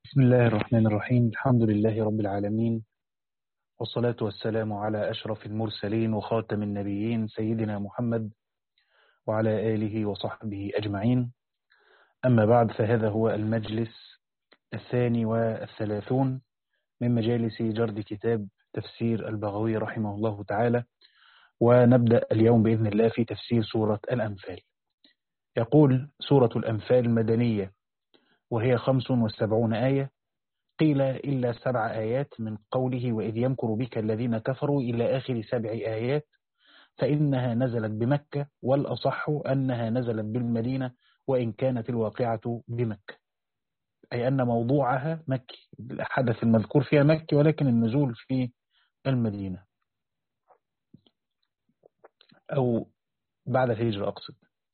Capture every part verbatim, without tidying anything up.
بسم الله الرحمن الرحيم. الحمد لله رب العالمين، والصلاة والسلام على أشرف المرسلين وخاتم النبيين سيدنا محمد وعلى آله وصحبه أجمعين. أما بعد، فهذا هو المجلس الثاني والثلاثون من مجالس جرد كتاب تفسير البغوي رحمه الله تعالى، ونبدأ اليوم بإذن الله في تفسير سورة الأنفال. يقول: سورة الأنفال مدنية، وهي خمس وسبعون آية، قيل إلا سبع آيات من قوله وإذ يمكر بك الذين كفروا إلى آخر سبع آيات، فإنها نزلت بمكة، والأصح أنها نزلت بالمدينة وإن كانت الواقعة بمكة، أي أن موضوعها مكي، الحدث المذكور فيها مكي ولكن النزول في المدينة أو بعد الهجرة أقصد.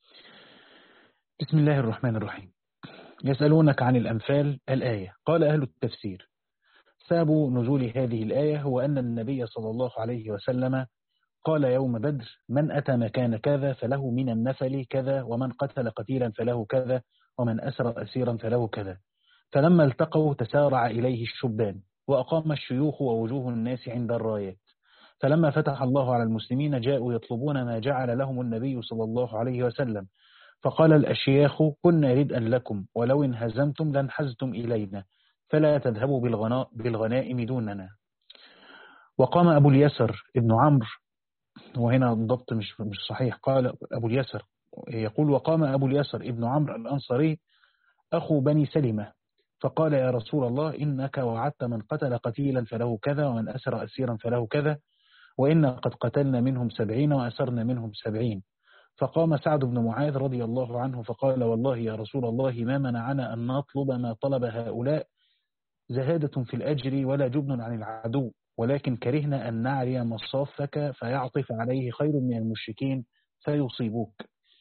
بسم الله الرحمن الرحيم. يسألونك عن الأنفال الآية. قال أهل التفسير: سبب نزول هذه الآية هو أن النبي صلى الله عليه وسلم قال يوم بدر: من أتى مكان كذا فله من النفل كذا، ومن قتل قتيلا فله كذا، ومن أسر أسيرا فله كذا. فلما التقوا تسارع إليه الشبان، وأقام الشيوخ ووجوه الناس عند الرايات. فلما فتح الله على المسلمين جاءوا يطلبون ما جعل لهم النبي صلى الله عليه وسلم، فقال الأشياخ: كنا ردءا لكم، ولو انهزمتم لانحزتم إلينا، فلا تذهبوا بالغنائم دوننا. وقام أبو اليسر ابن عمرو، وهنا الضبط مش مش صحيح، قال أبو اليسر، يقول: وقام أبو اليسر ابن عمرو الأنصاري أخو بني سلمة، فقال: يا رسول الله، إنك وعدت من قتل قتيلا فله كذا، ومن أسر أسيرا فله كذا، وإنا قد قتلنا منهم سبعين وأسرنا منهم سبعين. فقام سعد بن معاذ رضي الله عنه فقال: والله يا رسول الله، ما منعنا أن نطلب ما طلب هؤلاء زهادة في الأجر ولا جبن عن العدو، ولكن كرهنا أن نعري مصافك فيعطف عليه خير من المشركين فيصيبوك.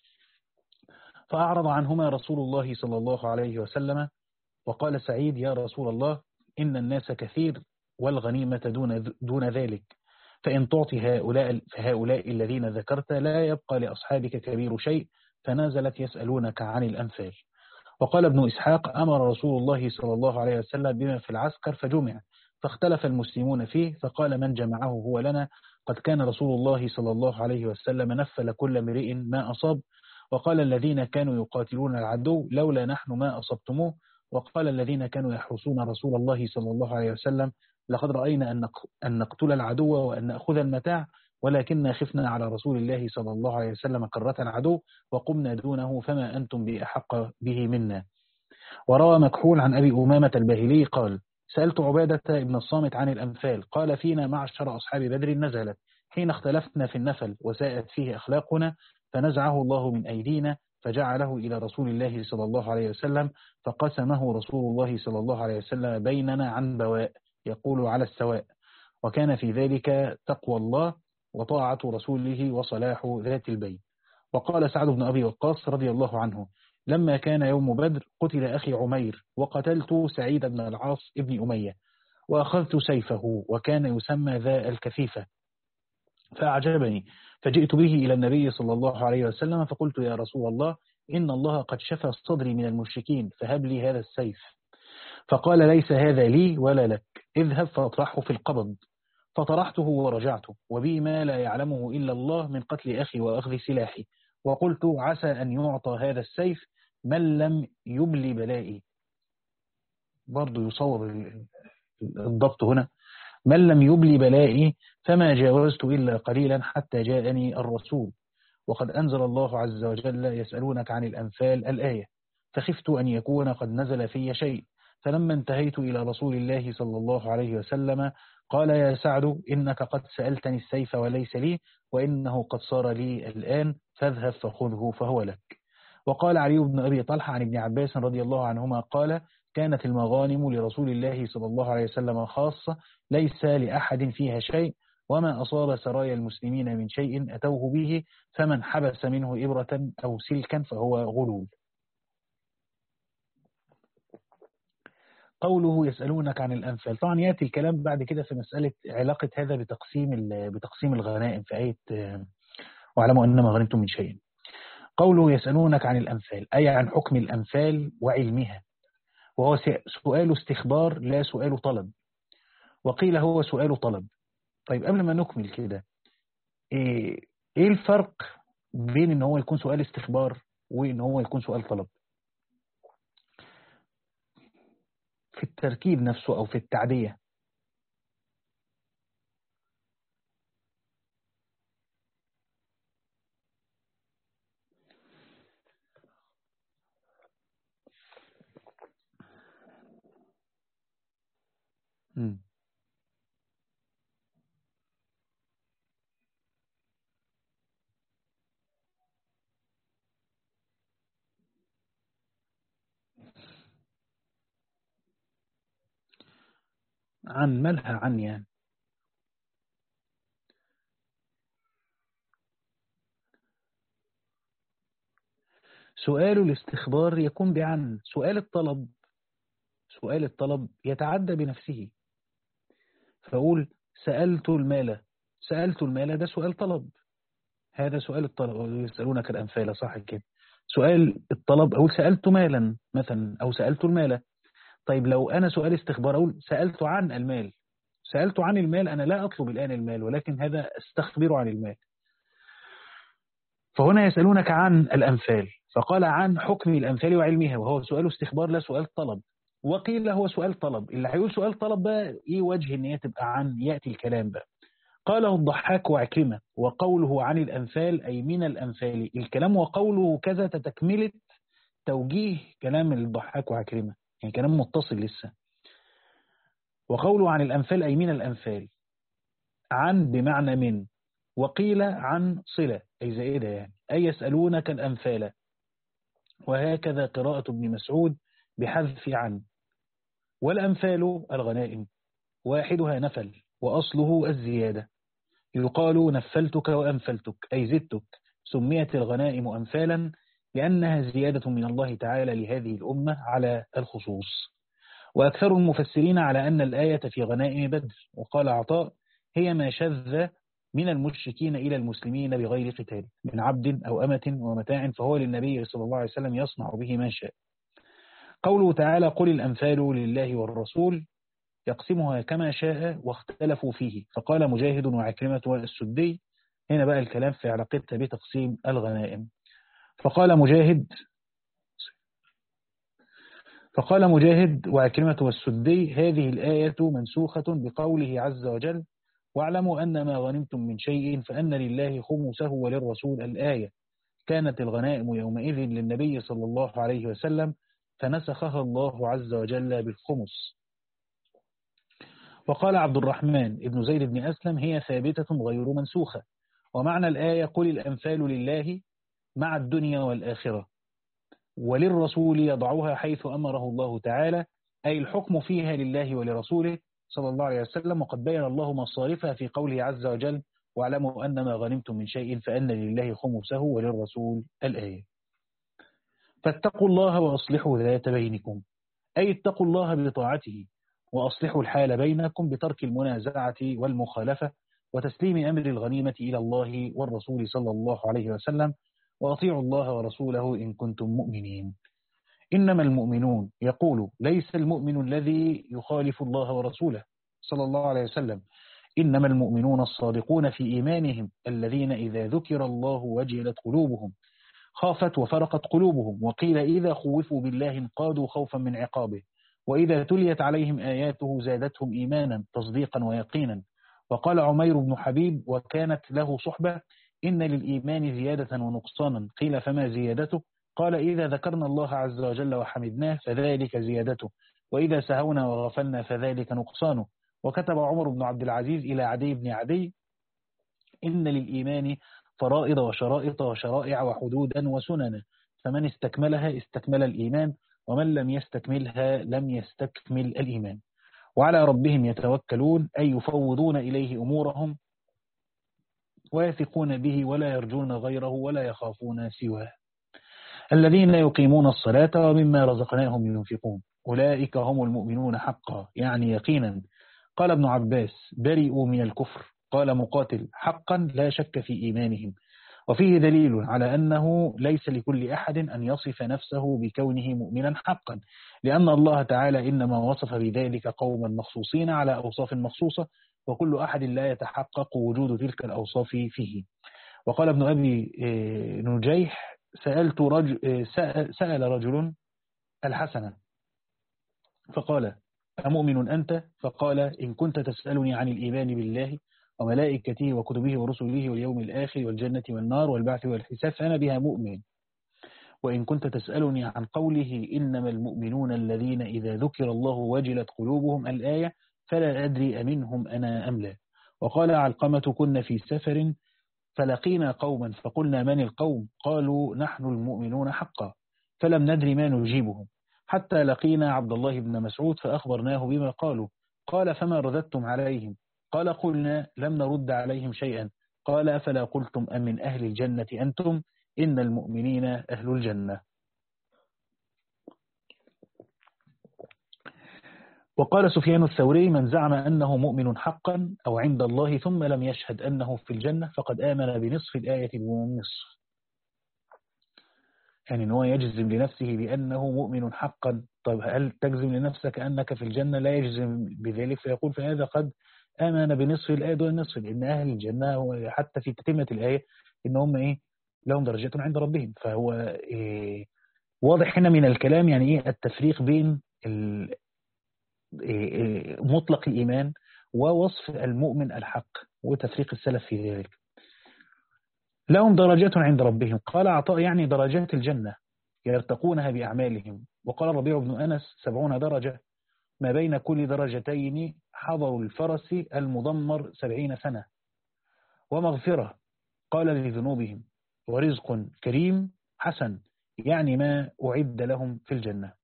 فأعرض عنهما رسول الله صلى الله عليه وسلم، وقال سعيد: يا رسول الله، إن الناس كثير والغنيمة دون, دون ذلك، فإن تعطي هؤلاء فهؤلاء الذين ذكرت لا يبقى لأصحابك كبير شيء. فنزلت يسألونك عن الأنفال. وقال ابن إسحاق: أمر رسول الله صلى الله عليه وسلم بما في العسكر فجمع، فاختلف المسلمون فيه، فقال من جمعه هو لنا. قد كان رسول الله صلى الله عليه وسلم نفل كل امرئ ما أصاب. وقال الذين كانوا يقاتلون العدو: لولا نحن ما أصبتموه. وقال الذين كانوا يحرسون رسول الله صلى الله عليه وسلم: لقد رأينا أن نقتل العدو وأن نأخذ المتاع، ولكننا خفنا على رسول الله صلى الله عليه وسلم كرة العدو، وقمنا دونه، فما أنتم بأحق به منا. وروى مكحول عن أبي أمامة الباهلي قال: سألت عبادة ابن الصامت عن الأنفال، قال: فينا معشر أصحاب بدر نزلت حين اختلفنا في النفل وساءت فيه أخلاقنا، فنزعه الله من أيدينا فجعله إلى رسول الله صلى الله عليه وسلم، فقسمه رسول الله صلى الله عليه وسلم بيننا عن بواء، يقول على السواء، وكان في ذلك تقوى الله وطاعة رسوله وصلاح ذات البين. وقال سعد بن أبي وقاص رضي الله عنه: لما كان يوم بدر قتل أخي عمير، وقتلت سعيد بن العاص ابن أمية، وأخذت سيفه، وكان يسمى ذا الكثيفة، فأعجبني، فجئت به إلى النبي صلى الله عليه وسلم، فقلت: يا رسول الله، إن الله قد شفى صدري من المشركين، فهب لي هذا السيف. فقال: ليس هذا لي ولا لك، اذهب فاطرحه في القبض. فطرحته ورجعته، وبي ما لا يعلمه إلا الله من قتل أخي وأخذ سلاحي، وقلت: عسى أن يعطى هذا السيف من لم يبلي بلائي. برضو يصور الضبط هنا: من لم يبلي بلائي، فما جاوزت إلا قليلا حتى جاءني الرسول. وقد أنزل الله عز وجل: يسألونك عن الأنفال الآية، فخفت أن يكون قد نزل في شيء. فلما انتهيت إلى رسول الله صلى الله عليه وسلم قال: يا سعد، إنك قد سألتني السيف وليس لي، وإنه قد صار لي الآن، فاذهب فخذه فهو لك. وقال علي بن أبي طلحة عن ابن عباس رضي الله عنهما قال: كانت المغانم لرسول الله صلى الله عليه وسلم خاصة، ليس لأحد فيها شيء، وما أصاب سرايا المسلمين من شيء أتوه به، فمن حبس منه إبرة أو سلكا فهو غلول. قوله يسألونك عن الأنفال، طبعا يأتي الكلام بعد كده في مسألة علاقة هذا بتقسيم بتقسيم الغنائم في آية واعلموا أنما غنمتم من شيء. قوله يسألونك عن الأنفال، أي عن حكم الأنفال وعلمها، وهو سؤال استخبار لا سؤال طلب، وقيل هو سؤال طلب. طيب قبل ما نكمل كده، إيه إيه الفرق بين إن هو يكون سؤال استخبار وإن هو يكون سؤال طلب في التركيب نفسه أو في التعدية؟ مم. عن مالها عن يعني. سؤال الاستخبار يكون بعن. سؤال الطلب سؤال الطلب يتعدى بنفسه، فأقول سألت المال. سألت المال ده سؤال طلب، هذا سؤال الطلب. يسألونك الأنفال، صح كده. سؤال الطلب أقول سألت مالا مثلا، أو سألت المال. طيب لو أنا سؤال استخبار أقول سألت عن المال. سألت عن المال، أنا لا أطلب الآن المال، ولكن هذا استخبر عن المال. فهنا يسألونك عن الأنفال، فقال عن حكم الأنفال وعلمها، وهو سؤال استخبار لا سؤال طلب. وقيل هو سؤال طلب. اللي هيقول سؤال طلب بقى إيه وجه إن هي تبقى عن؟ يأتي الكلام بقى. قاله الضحاك وعكرمة، وقوله عن الأنفال أي من الأنفال. الكلام وقوله كذا تتكملة توجيه كلام الضحاك وعكرمة، يعني كلام متصل لسه. وقوله عن الأنفال أي من الأنفال، عن بمعنى من، وقيل عن صلة أي زائدة يعني، أي يسألونك الأنفال. وهكذا قراءة ابن مسعود بحذف عن. والأنفال الغنائم، واحدها نفل وأصله الزيادة، يقال نفلتك وأنفلتك أي زدتك. سميت الغنائم أنفالا لأنها زيادة من الله تعالى لهذه الأمة على الخصوص. وأكثر المفسرين على أن الآية في غنائم بدر. وقال عطاء هي ما شذ من المشركين إلى المسلمين بغير قتال من عبد أو أمة ومتاع، فهو للنبي صلى الله عليه وسلم يصنع به ما شاء. قوله تعالى قل الأنفال لله والرسول، يقسمها كما شاء واختلفوا فيه. فقال مجاهد وعكرمة والسدي، هنا بقى الكلام في علاقتها بتقسيم الغنائم. فقال مجاهد فقال مجاهد وعكرمة والسدي هذه الآية منسوخة بقوله عز وجل واعلموا أن ما غنمتم من شيء فأن لله خمسه وللرسول الآية. كانت الغنائم يومئذ للنبي صلى الله عليه وسلم، فنسخها الله عز وجل بالخمس. وقال عبد الرحمن ابن زيد بن أسلم هي ثابتة غير منسوخة. ومعنى الآية قل الأنفال لله مع الدنيا والآخرة، وللرسول يضعها حيث أمره الله تعالى، أي الحكم فيها لله ولرسوله صلى الله عليه وسلم. وقد بين الله مصارفها في قوله عز وجل واعلموا أن ما غنمتم من شيء فأن لله خمسه وللرسول الآية. فاتقوا الله وأصلحوا ذات بينكم، أي اتقوا الله بطاعته وأصلحوا الحال بينكم بترك المنازعة والمخالفة وتسليم أمر الغنيمة إلى الله والرسول صلى الله عليه وسلم، وأطيعوا الله ورسوله إن كنتم مؤمنين. إنما المؤمنون، يقول ليس المؤمن الذي يخالف الله ورسوله صلى الله عليه وسلم، إنما المؤمنون الصادقون في إيمانهم الذين إذا ذكر الله وجلت قلوبهم خافت وفرقت قلوبهم. وقيل إذا خوفوا بالله انقادوا خوفا من عقابه، وإذا تليت عليهم آياته زادتهم إيمانا تصديقا ويقينا. وقال عمير بن حبيب وكانت له صحبة إن للإيمان زيادة ونقصانا. قيل فما زيادته؟ قال إذا ذكرنا الله عز وجل وحمدناه فذلك زيادته، وإذا سهونا وغفلنا فذلك نقصانه. وكتب عمر بن عبد العزيز إلى عدي بن عدي إن للإيمان فرائض وشرائط وشرائع وحدودا وسننا، فمن استكملها استكمل الإيمان، ومن لم يستكملها لم يستكمل الإيمان. وعلى ربهم يتوكلون أي يفوضون إليه أمورهم ويثقون به ولا يرجون غيره ولا يخافون سواه. الذين يقيمون الصلاة ومما رزقناهم ينفقون أولئك هم المؤمنون حقا، يعني يقينا. قال ابن عباس برئوا من الكفر. قال مقاتل حقا لا شك في إيمانهم. وفيه دليل على أنه ليس لكل أحد أن يصف نفسه بكونه مؤمنا حقا، لأن الله تعالى إنما وصف بذلك قوما مخصوصين على أوصاف مخصوصة، وكل أحد لا يتحقق وجود تلك الأوصاف فيه. وقال ابن أبي نجيح سألت رجل سأل رجل الحسن فقال أمؤمن أنت؟ فقال إن كنت تسألني عن الإيمان بالله وملائكته وكتبه ورسله واليوم الآخر والجنة والنار والبعث والحساب فأنا بها مؤمن. وإن كنت تسألني عن قوله إنما المؤمنون الذين إذا ذكر الله وجلت قلوبهم الآية فلا أدري أمنهم أنا أم لا. وقال علقمة كنا في سفر فلقينا قوما فقلنا من القوم؟ قالوا نحن المؤمنون حقا، فلم ندري ما نجيبهم حتى لقينا عبد الله بن مسعود فأخبرناه بما قالوا. قال فما رددتم عليهم؟ قال قلنا لم نرد عليهم شيئا. قال أفلا قلتم أم من أهل الجنة أنتم؟ إن المؤمنين أهل الجنة. وقال سفيان الثوري من زعم أنه مؤمن حقا أو عند الله ثم لم يشهد أنه في الجنة فقد آمن بنصف الآية دون نصف. يعني أنه يجزم لنفسه بأنه مؤمن حقا. طب هل تجزم لنفسك أنك في الجنة؟ لا يجزم بذلك، فيقول فهذا قد آمن بنصف الآية دون نصف، لأن أهل الجنة حتى في تتمة الآية إنهم إيه لهم درجات عند ربهم. فهو إيه واضح هنا من الكلام يعني إيه التفريق بين إيه مطلق الإيمان ووصف المؤمن الحق، وتفريق السلف في ذلك. لهم درجات عند ربهم، قال عطاء يعني درجات الجنة يرتقونها بأعمالهم. وقال ربيع بن أنس سبعون درجة، ما بين كل درجتين حضر الفرس المضمر سبعين سنة. ومغفرة قال لذنوبهم، ورزق كريم حسن يعني ما أعد لهم في الجنة.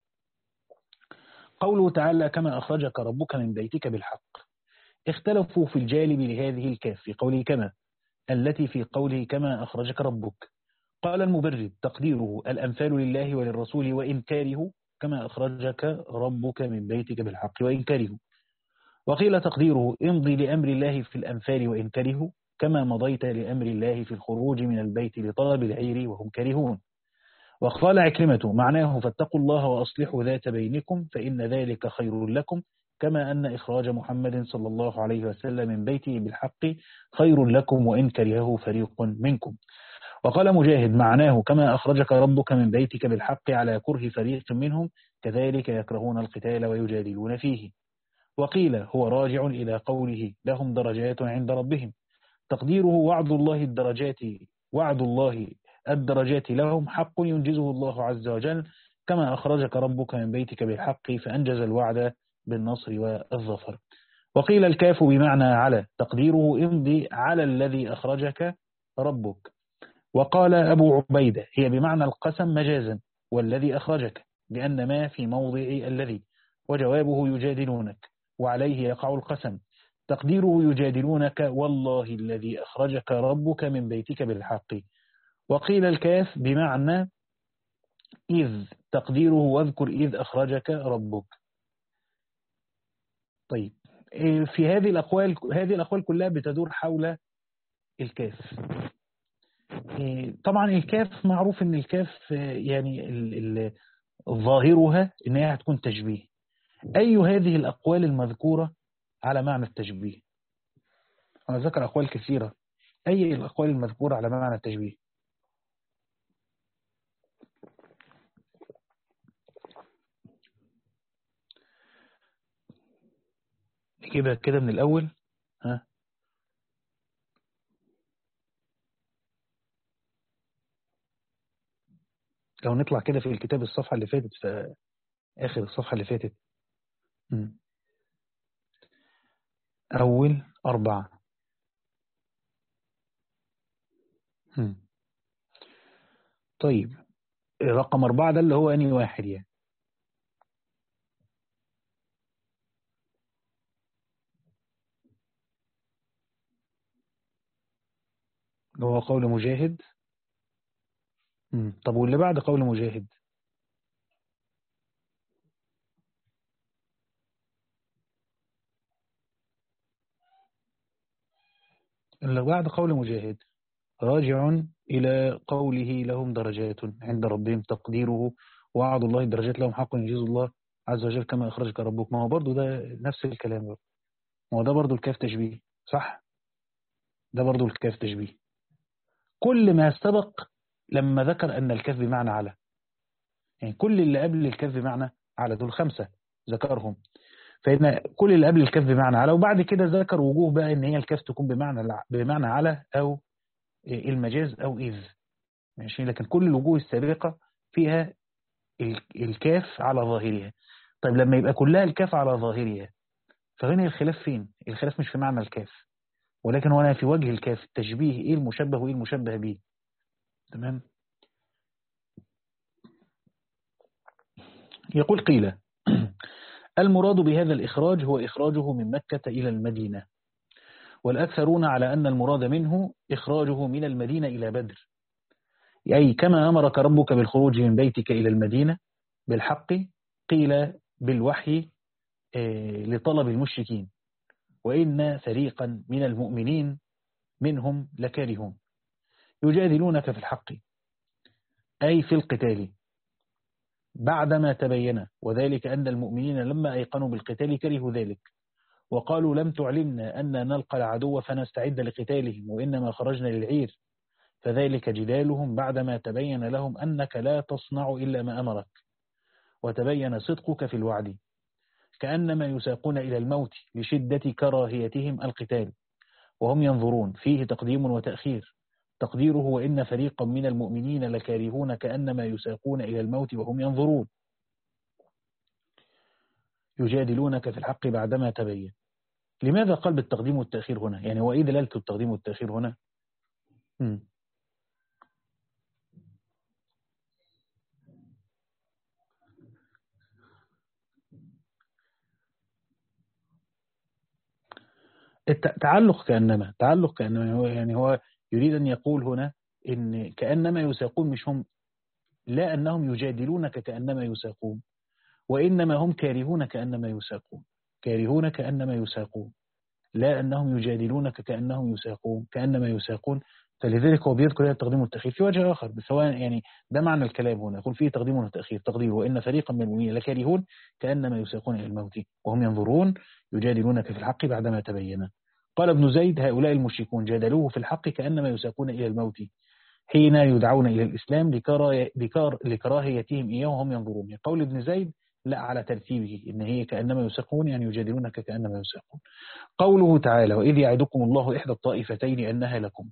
قوله تعالى كما أخرجك ربك من بيتك بالحق، اختلفوا في الجالب لهذه الكاف في قوله كما التي في قوله كما أخرجك ربك. قال المبرد تقديره الأنفال لله وللرسول وإن كاره كما أخرجك ربك من بيتك بالحق وإن كاره. وقيل تقديره امضي لأمر الله في الأنفال وإن كره كما مضيت لأمر الله في الخروج من البيت لطلب العير وهم كرهون. وقال عكرمة معناه فاتقوا الله وأصلحوا ذات بينكم فإن ذلك خير لكم كما أن إخراج محمد صلى الله عليه وسلم من بيته بالحق خير لكم وإن كرهه فريق منكم. وقال مجاهد معناه كما أخرجك ربك من بيتك بالحق على كره فريق منهم كذلك يكرهون القتال ويجادلون فيه. وقيل هو راجع إلى قوله لهم درجات عند ربهم، تقديره وعد الله الدرجات وعد الله الدرجات لهم حق ينجزه الله عز وجل كما أخرجك ربك من بيتك بالحق فأنجز الوعد بالنصر والظفر. وقيل الكاف بمعنى على، تقديره امضي على الذي أخرجك ربك. وقال أبو عبيدة هي بمعنى القسم مجازا والذي أخرجك لأن ما في موضع الذي، وجوابه يجادلونك وعليه يقع القسم، تقديره يجادلونك والله الذي أخرجك ربك من بيتك بالحق. وقيل الكاف بمعنى إذ، تقديره واذكر إذ أخرجك ربك. طيب في هذه الأقوال هذه الأقوال كلها بتدور حول الكاف. طبعا الكاف معروف ان الكاف يعني ظاهرها ان هي هتكون تشبيه. اي هذه الاقوال المذكورة على معنى التشبيه؟ انا ذكر اقوال كثيرة، اي الاقوال المذكورة على معنى التشبيه؟ نجيبها كده من الاول. ها لو نطلع كده في الكتاب الصفحة اللي فاتت، في اخر الصفحة اللي فاتت م. اول اربعة. م. طيب رقم اربعة ده اللي هو اني واحد يعني؟ اللي هو قول مجاهد. م. طب واللي بعد قول مجاهد؟ اللي بعد قول مجاهد راجع إلى قوله لهم درجات عند ربهم تقديره وعد الله الدرجات لهم حق يجيز الله عز وجل كما أخرجك ربك. ما هو برضو ده نفس الكلام برضو. ما هو ده برضو الكاف تشبيه صح، ده برضو الكاف تشبيه. كل ما سبق لما ذكر أن الكاف بمعنى على، يعني كل اللي قبل الكاف بمعنى على دول خمسة ذكرهم، فإن كل اللي قبل الكاف بمعنى على، وبعد كده ذكر وجوه بقى إن هي الكاف تكون بمعنى بمعنى على أو المجاز أو إذ، ماشي. لكن كل الوجوه السابقة فيها الكاف على ظاهرها. طيب لما يبقى كلها الكاف على ظاهرها، فهنا الخلاف فين؟ الخلاف مش في معنى الكاف، ولكن هنا في وجه الكاف، التشبيه، إيه المشبه وإيه المشبه به. تمام. يقول قيل المراد بهذا الإخراج هو إخراجه من مكة إلى المدينة، والأكثرون على أن المراد منه إخراجه من المدينة إلى بدر، أي كما أمرك ربك بالخروج من بيتك إلى المدينة بالحق، قيل بالوحي لطلب المشركين، وإن فريقا من المؤمنين منهم لكارهون يجادلونك في الحق أي في القتال بعدما تبين، وذلك أن المؤمنين لما أيقنوا بالقتال كرهوا ذلك وقالوا لم تعلمنا أن نلقى العدو فنستعد لقتالهم وإنما خرجنا للعير، فذلك جدالهم بعدما تبين لهم أنك لا تصنع إلا ما أمرك وتبين صدقك في الوعد، كأنما يساقون إلى الموت لشدة كراهيتهم القتال وهم ينظرون، فيه تقديم وتأخير، تقديره وإن فريقا من المؤمنين لكارهون كأنما يساقون إلى الموت وهم ينظرون يجادلونك في الحق بعدما تبين. لماذا قال بالتقديم والتأخير هنا؟ يعني وإيه دلالة التقديم والتأخير هنا؟ م. التعلق كأنما تعلق كأنما هو يعني هو يريد أن يقول هنا إن كأنما يساقون مش هم، لا أنهم يجادلونك كأنما يساقون، وإنما هم كارهون كأنما يساقون، كارهون كأنما يساقون، لا أنهم يجادلونك كأنهم يساقون كأنما يساقون. فلذلك هو بيذكر هذا التقديم والتأخير في وجه آخر، سواء يعني ده معنى الكلام هنا، يقول فيه تقديم وتأخير، تقدير وإن فريقا من المؤمنين لكارهون كأنما يساقون إلى الموت وهم ينظرون يجادلونك في الحق بعدما تبين. قال ابن زيد هؤلاء المشركون جادلوه في الحق كأنما يساقون إلى الموت حين يدعون إلى الإسلام لكراهيتهم إياه وهم ينظرون. قول ابن زيد لا على ترتيبه إن هي كأنما يساقون يعني يجادلونك كأنما يساقون. قوله تعالى وإذ يعدكم الله إحدى الطائفتين أنها لكم.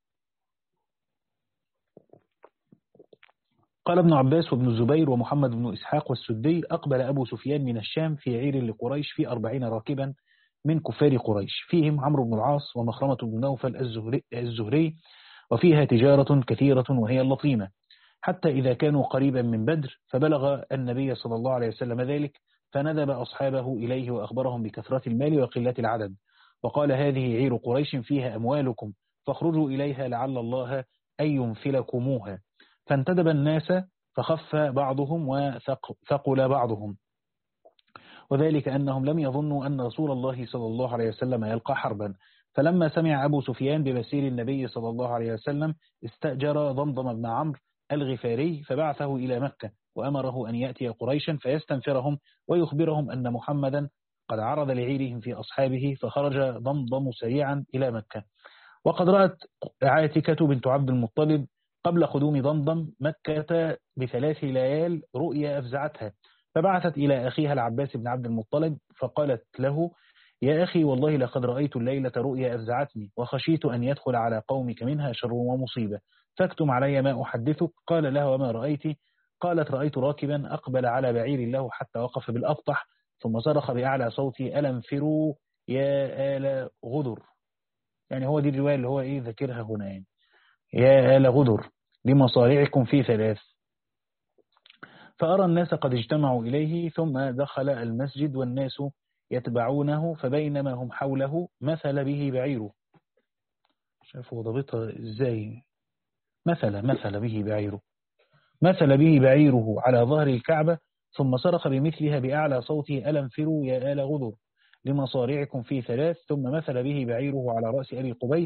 قال ابن عباس وابن الزبير ومحمد بن إسحاق والسدي أقبل أبو سفيان من الشام في عير لقريش في أربعين راكبا من كفار قريش، فيهم عمرو بن العاص ومخرمة بن نوفل الزهري, الزهري وفيها تجارة كثيرة وهي اللطيمة، حتى إذا كانوا قريبا من بدر فبلغ النبي صلى الله عليه وسلم ذلك فندب أصحابه إليه وأخبرهم بكثرة المال وقلة العدد وقال هذه عير قريش فيها أموالكم فاخرجوا إليها لعل الله أن ينفلكموها. فانتدب الناس فخف بعضهم وثقل بعضهم، وذلك أنهم لم يظنوا أن رسول الله صلى الله عليه وسلم يلقى حربا. فلما سمع أبو سفيان بمسير النبي صلى الله عليه وسلم استأجر ضمضم بن عمرو الغفاري فبعثه إلى مكة وأمره أن يأتي قريشا فيستنفرهم ويخبرهم أن محمدا قد عرض لعيرهم في أصحابه، فخرج ضمضم سريعا إلى مكة. وقد رأت عاتكة بنت عبد المطلب قبل قدوم ضمضم مكة بثلاث ليال رؤيا أفزعتها، فبعثت إلى أخيها العباس بن عبد المطلب فقالت له يا أخي والله لقد رأيت الليلة رؤيا أفزعتني وخشيت أن يدخل على قومك منها شر ومصيبة فاكتم علي ما أحدثك. قال لها وما رأيت؟ قالت رأيت راكبا أقبل على بعير له حتى وقف بالأبطح ثم صرخ بأعلى صوتي ألا انفروا يا آل غدر. يعني هو دي الرواية اللي هو إيه ذكرها هنا، يعني يا آل غدر لمصارعكم في ثلاث. فأرى الناس قد اجتمعوا إليه ثم دخل المسجد والناس يتبعونه فبينما هم حوله مثل به بعيره. شافوا ضبطها إزاي؟ مثل مثل به بعيره مثل به بعيره على ظهر الكعبة ثم صرخ بمثلها بأعلى صوته ألا انفروا يا آل غدر لمصارعكم في ثلاث، ثم مثل به بعيره على رأس أبي قبيس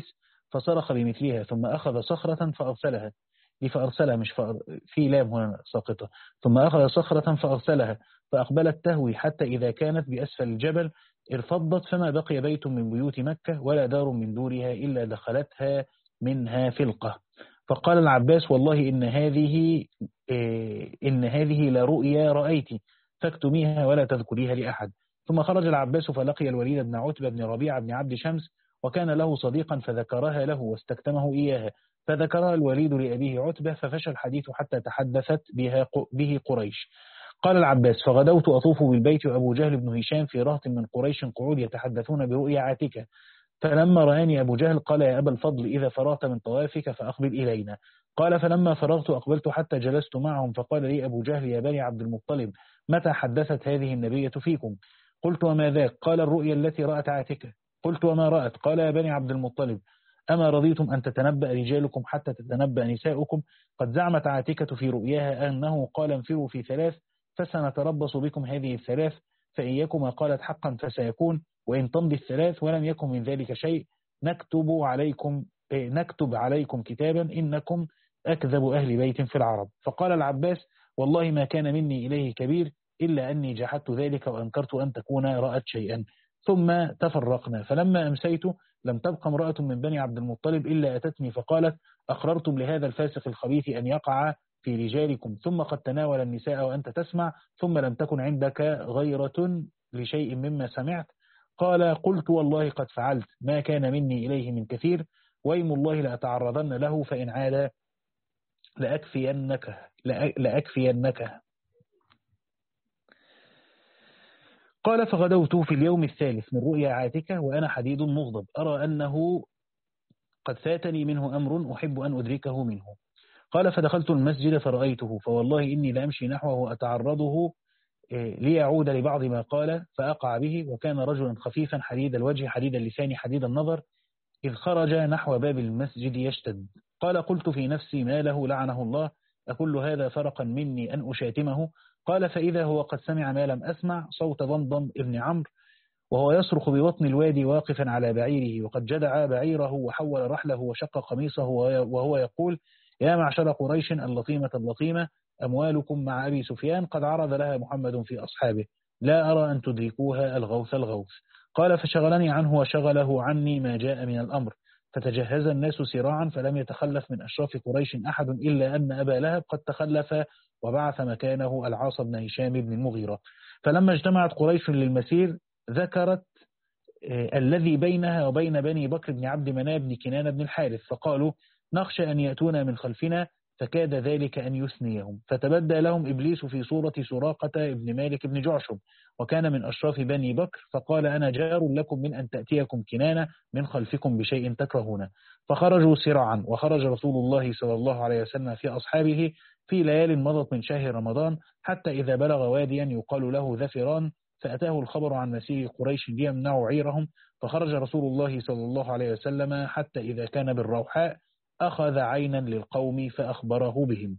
فصرخ بمثلها ثم أخذ صخرة فأرسلها دي فأرسلها مش فأر... في لام هنا ساقطة ثم أخذ صخرة فأرسلها فأقبلت تهوي حتى إذا كانت بأسفل الجبل ارفضت فما بقي بيت من بيوت مكة ولا دار من دورها إلا دخلتها منها فلقة. فقال العباس والله إن هذه إيه إن هذه لرؤيا رأيتي فاكتميها ولا تذكريها لأحد. ثم خرج العباس فلقي الوليد بن عتبة بن ربيعة بن عبد شمس وكان له صديقا فذكرها له واستكتمه إياها فذكرها الوليد لأبيه عتبة ففشى الحديث حتى تحدثت بها به قريش. قال العباس فغدوت أطوف بالبيت وأبو جهل بن هشام في رهط من قريش قعود يتحدثون برؤيا عاتكة فلما رآني أبو جهل قال يا أبا الفضل إذا فرغت من طوافك فأقبل إلينا. قال فلما فرغت أقبلت حتى جلست معهم فقال لي أبو جهل يا بني عبد المطلب متى حدثت هذه النبية فيكم؟ قلت وما ذاك؟ قال الرؤيا التي رأت عاتكة. قلت وما رأت؟ قال يا بني عبد المطلب أما رضيتم أن تتنبأ رجالكم حتى تتنبأ نساؤكم؟ قد زعمت عاتكة في رؤياها أنه قال انفروا في ثلاث فسنتربص بكم هذه الثلاث فإن يكما قالت حقا فسيكون وإن تمضي الثلاث ولم يكن من ذلك شيء نكتب عليكم نكتب عليكم كتابا إنكم أكذب أهل بيت في العرب. فقال العباس والله ما كان مني إليه كبير إلا أني جحدت ذلك وأنكرت أن تكون رأت شيئا. ثم تفرقنا فلما أمسيت لم تبق امرأة من بني عبد المطلب إلا أتتني فقالت أقررتم لهذا الفاسق الخبيث أن يقع في رجالكم ثم قد تناول النساء وأنت تسمع ثم لم تكن عندك غيرة لشيء مما سمعت؟ قال قلت والله قد فعلت ما كان مني إليه من كثير ويم الله لأتعرضن له فإن عاد لأكفينك لأكفينك. قال فغدوت في اليوم الثالث من رؤيا عاتكة وأنا حديد مغضب أرى أنه قد فاتني منه أمر أحب أن أدركه منه. قال فدخلت المسجد فرأيته فوالله إني لأمشي نحوه أتعرضه ليعود لبعض ما قال فأقع به وكان رجلا خفيفا حديد الوجه حديد اللسان حديد النظر إذ خرج نحو باب المسجد يشتد. قال قلت في نفسي ما له لعنه الله أكل هذا فرقا مني أن أشاتمه؟ قال فإذا هو قد سمع ما لم أسمع صوت ضمضم ابن عمرو وهو يصرخ ببطن الوادي واقفا على بعيره وقد جدع بعيره وحول رحله وشق قميصه وهو يقول يا معشر قريش اللطيمة اللطيمة أموالكم مع أبي سفيان قد عرض لها محمد في أصحابه لا أرى أن تدركوها الغوث الغوث. قال فشغلني عنه وشغله عني ما جاء من الأمر فتجهز الناس سراعا فلم يتخلف من أشراف قريش أحد إلا أن أبا لهب قد تخلف وبعث مكانه العاص بن هشام بن المغيرة. فلما اجتمعت قريش للمسير ذكرت آه الذي بينها وبين بني بكر بن عبد مناف بن كنانة بن الحارث فقالوا نخشى أن يأتونا من خلفنا فكاد ذلك أن يثنيهم فتبدى لهم إبليس في صورة سراقة ابن مالك بن جعشم وكان من أشراف بني بكر فقال أنا جار لكم من أن تأتيكم كنانة من خلفكم بشيء تكرهون. فخرجوا سرعا وخرج رسول الله صلى الله عليه وسلم في أصحابه في ليال مضت من شهر رمضان حتى إذا بلغ واديا يقال له ذفران فأتاه الخبر عن مسير قريش ليمنعوا عيرهم فخرج رسول الله صلى الله عليه وسلم حتى إذا كان بالروحاء أخذ عينا للقوم فأخبره بهم.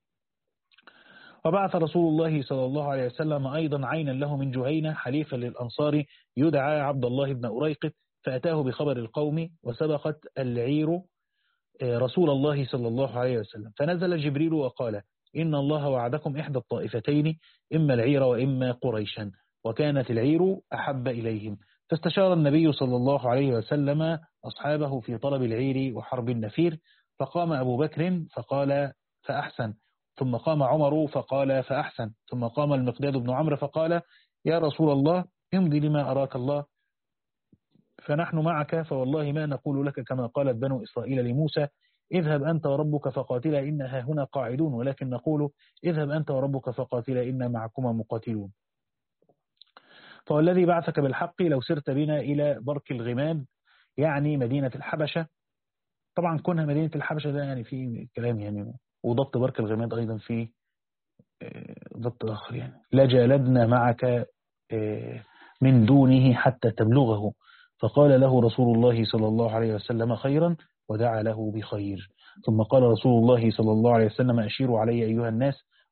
وبعث رسول الله صلى الله عليه وسلم أيضا عينا له من جهينة حليفا للأنصار يدعى عبد الله بن أريقط فأتاه بخبر القوم وسبقت العير رسول الله صلى الله عليه وسلم فنزل جبريل وقال إن الله وعدكم إحدى الطائفتين إما العير وإما قريشا وكانت العير أحب إليهم فاستشار النبي صلى الله عليه وسلم أصحابه في طلب العير وحرب النفير فقام أبو بكر فقال فأحسن ثم قام عمر فقال فأحسن ثم قام المقداد بن عمرو فقال يا رسول الله امضي لما أراك الله فنحن معك فوالله ما نقول لك كما قالت بنو إسرائيل لموسى اذهب أنت وربك فقاتلا إنها هنا قاعدون ولكن نقول اذهب أنت وربك فقاتلا إنا معكما مقاتلون. فوالذي بعثك بالحق لو سرت بنا إلى برك الغماد يعني مدينة الحبشة طبعا كونها مدينة الحبشة ده يعني في كلام يعني وضبط برك الغماد أيضا في ضبط آخر يعني لجالدنا معك من دونه حتى تبلغه فقال له رسول الله صلى الله عليه وسلم خيرا ودعا له بخير. ثم قال رسول الله صلى الله عليه وسلم أشيروا علي أيها الناس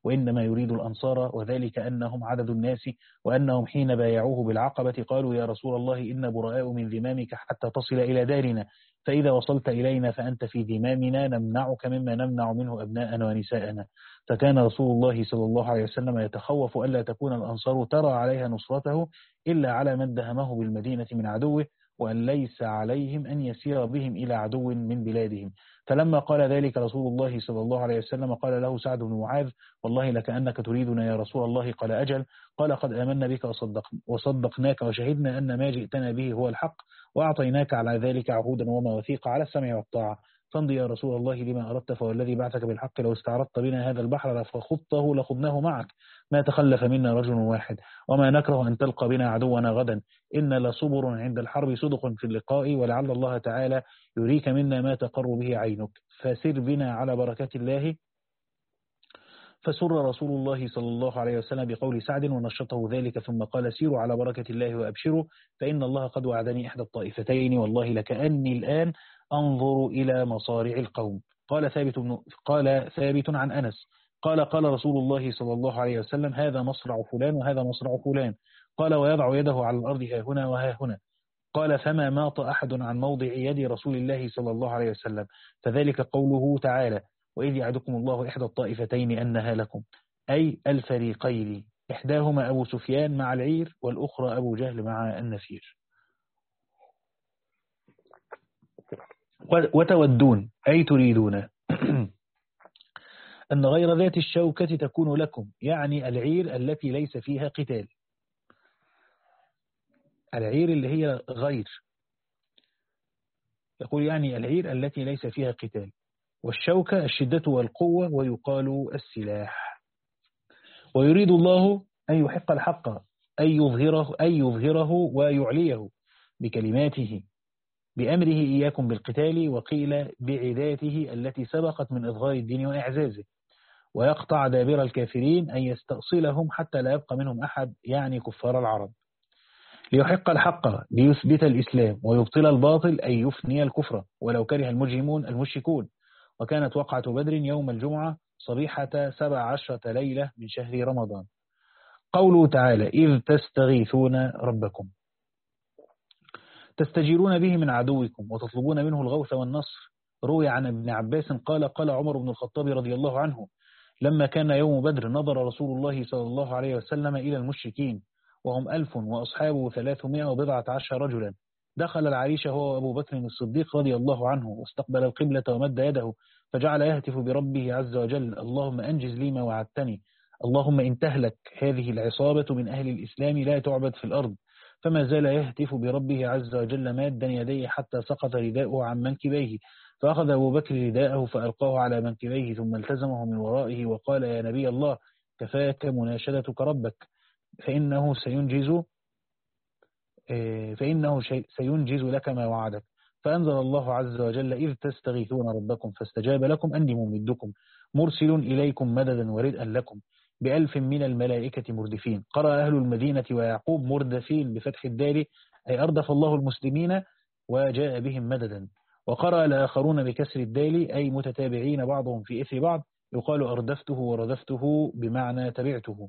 وإنما يريد الأنصار، وذلك أنهم عدد الناس، وأنهم حين بايعوه بالعقبة قالوا يا رسول الله إن براء من ذمامك حتى تصل إلى دارنا، فإذا وصلت إلينا فأنت في ذمامنا نمنعك مما نمنع منه أبناءنا ونساءنا. فكان رسول الله صلى الله عليه وسلم يتخوف ألا تكون الأنصار ترى عليها نصرته إلا على من دهمه بالمدينة من عدوه، وأن ليس عليهم أن يسير بهم إلى عدو من بلادهم. فلما قال ذلك رسول الله صلى الله عليه وسلم قال له سعد بن معاذ والله لكأنك تريدنا يا رسول الله. قال أجل. قال قد آمنا بك وصدق وصدقناك وشهدنا أن ما جئتنا به هو الحق، وأعطيناك على ذلك عهودا ومواثيق على السمع والطاعة. فامضي يا رسول الله لما أردت، فوالذي بعثك بالحق لو استعرضت بنا هذا البحر فخضته لخضناه معك، ما تخلف منا رجل واحد، وما نكره أن تلقى بنا عدونا غدا، إن لصبر عند الحرب صدق في اللقاء، ولعل الله تعالى يريك منا ما تقر به عينك، فسر بنا على بركة الله. فسر رسول الله صلى الله عليه وسلم بقول سعد ونشطه ذلك، ثم قال سيروا على بركة الله وأبشروا، فإن الله قد وعدني إحدى الطائفتين، والله لكأني الآن أنظر إلى مصارع القوم. قال ثابت, بن قال ثابت عن أنس قال قال رسول الله صلى الله عليه وسلم هذا مصرع فلان وهذا مصرع فلان. قال ويضع يده على الأرض ها هنا وها هنا. قال فما ماط أحد عن موضع يد رسول الله صلى الله عليه وسلم، فذلك قوله تعالى وإذ يعدكم الله إحدى الطائفتين أنها لكم، أي الفريقين، إحداهما أبو سفيان مع العير والأخرى أبو جهل مع النفير. وتودون أي تريدون أن غير ذات الشوكة تكون لكم، يعني العير التي ليس فيها قتال، العير اللي هي غير، يقول يعني العير التي ليس فيها قتال، والشوكة الشدة والقوة ويقال السلاح. ويريد الله أن يحق الحق أن يظهره, أن يظهره ويعليه بكلماته بأمره إياكم بالقتال، وقيل بعداته التي سبقت من إظهار الدين وإعزازه، ويقطع دابر الكافرين أن يستأصلهم حتى لا يبقى منهم أحد، يعني كفار العرب. ليحق الحق ليثبت الإسلام، ويبطل الباطل أي يفني الكفر ولو كره المجرمون المشركون. وكانت وقعة بدر يوم الجمعة صبيحة سبع عشرة ليلة من شهر رمضان. قوله تعالى إذ تستغيثون ربكم، تستجيرون به من عدوكم وتطلبون منه الغوث والنصر. روي عن ابن عباس قال قال عمر بن الخطاب رضي الله عنه لما كان يوم بدر نظر رسول الله صلى الله عليه وسلم إلى المشركين وهم ألف وأصحابه ثلاثمائة وبضعة عشر رجلا. دخل العريش هو أبو بكر الصديق رضي الله عنه واستقبل القبلة ومد يده فجعل يهتف بربه عز وجل اللهم أنجز لي ما وعدتني، اللهم إن تهلك هذه العصابة من أهل الإسلام لا تعبد في الأرض. فما زال يهتف بربه عز وجل مادا يديه حتى سقط رداؤه عن منكبيه، فأخذ أبو بكر رداءه فألقاه على منكبيه ثم التزمه من ورائه وقال يا نبي الله كفاك مناشدتك ربك فإنه سينجز فإنه سينجز لك ما وعدك. فأنزل الله عز وجل إذ تستغيثون ربكم فاستجاب لكم أني ممدكم مرسل إليكم مددا وردءا لكم بألف من الملائكة مردفين. قرأ أهل المدينة ويعقوب مردفين بفتح الدال أي أردف الله المسلمين وجاء بهم مددا. وقرأ الآخرون بكسر الدال أي متتابعين بعضهم في إثر بعض، يقال أردفته وردفته بمعنى تبعته.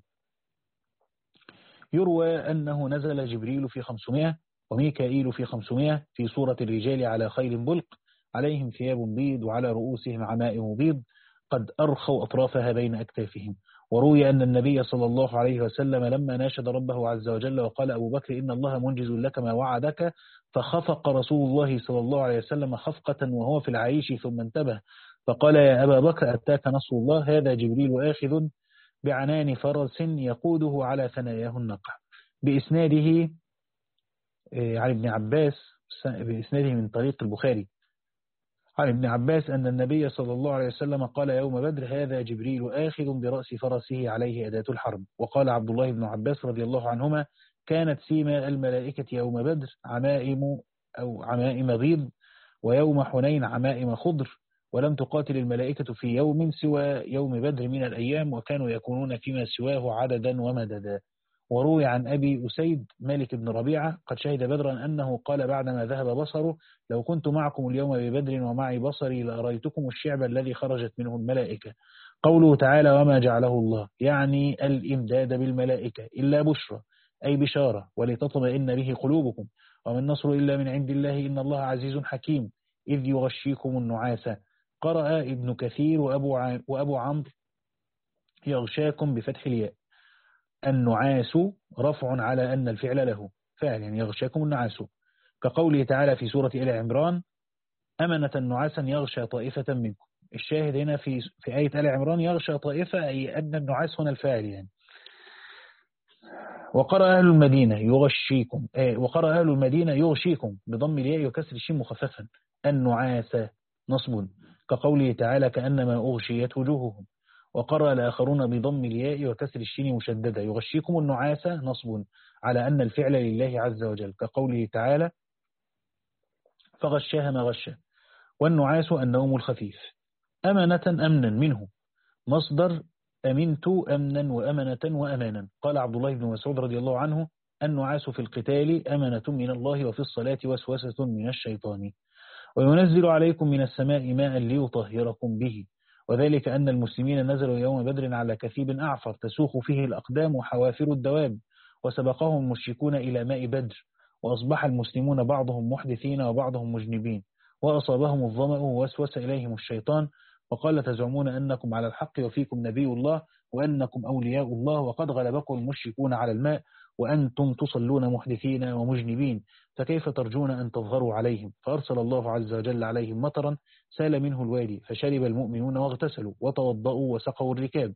يروى أنه نزل جبريل في خمسمائة وميكائيل في خمسمائة في صورة الرجال على خيل بلق عليهم ثياب بيض وعلى رؤوسهم عمائم بيض قد أرخوا أطرافها بين أكتافهم. وروي أن النبي صلى الله عليه وسلم لما ناشد ربه عز وجل وقال أبو بكر إن الله منجز لك ما وعدك فخفق رسول الله صلى الله عليه وسلم خفقة وهو في العيش ثم انتبه فقال يا أبا بكر أتاك نصر الله هذا جبريل آخذ بعنان فرس يقوده على ثناياه النقع. بإسناده عن ابن عباس بإسناده من طريق البخاري عن ابن عباس أن النبي صلى الله عليه وسلم قال يوم بدر هذا جبريل آخذ برأس فرسه عليه أداة الحرب. وقال عبد الله بن عباس رضي الله عنهما كانت سيما الملائكة يوم بدر عمائم أو عمائم بيض ويوم حنين عمائم خضر، ولم تقاتل الملائكة في يوم سوى يوم بدر من الأيام وكانوا يكونون فيما سواه عددا ومددا. وروي عن أبي أسيد مالك بن ربيعة قد شهد بدرا أنه قال بعدما ذهب بصره لو كنت معكم اليوم ببدر ومعي بصري لأريتكم الشعب الذي خرجت منه الملائكة. قوله تعالى وما جعله الله يعني الإمداد بالملائكة إلا بشرى أي بشارة ولتطمئن به قلوبكم وما النصر إلا من عند الله إن الله عزيز حكيم إذ يغشيكم النعاس. قرأ ابن كثير وأبو, ع... وأبو عمرو يغشاكم بفتح الياء. النعاس رفع على أن الفعل له فعل يعني يغشاكم النعاس، كقوله تعالى في سورة آل عمران أمنة نعاسا يغشى طائفة منكم. الشاهد هنا في في آية آل عمران يغشى طائفة أي أن النعاس هنا الفاعل يعني. وقرأ أهل المدينة يغشيكم آه وقرأ أهل المدينة يغشيكم بضم الياء وكسر الشين مخففا النعاس نصب، كقوله تعالى كأنما أغشيت وجوههم. وقرأ الآخرون بضم الياء وكسر الشين مشددة يغشيكم النعاس نصب على أن الفعل لله عز وجل، كقوله تعالى فغشاها ما غشى. والنعاس النوم الخفيف. أمنة أمنا منه مصدر أمنت أمنا وأمنة وأمانا. قال عبد الله بن مسعود رضي الله عنه النعاس في القتال أمنة من الله وفي الصلاة وسوسة من الشيطان. وينزل عليكم من السماء ماء ليطهركم به، وذلك أن المسلمين نزلوا يوم بدر على كثيب أعفر تسوق فيه الأقدام وحوافر الدواب، وسبقهم المشركون إلى ماء بدر، وأصبح المسلمون بعضهم محدثين وبعضهم مجنبين، وأصابهم الظمأ ووسوس إليهم الشيطان وقال تزعمون أنكم على الحق وفيكم نبي الله وأنكم أولياء الله وقد غلبكم المشركون على الماء وأنتم تصلون محدثين ومجنبين، فكيف ترجون أن تظهروا عليهم؟ فأرسل الله عز وجل عليهم مطرا سال منه الوادي فشرب المؤمنون واغتسلوا وتوضأوا وسقوا الركاب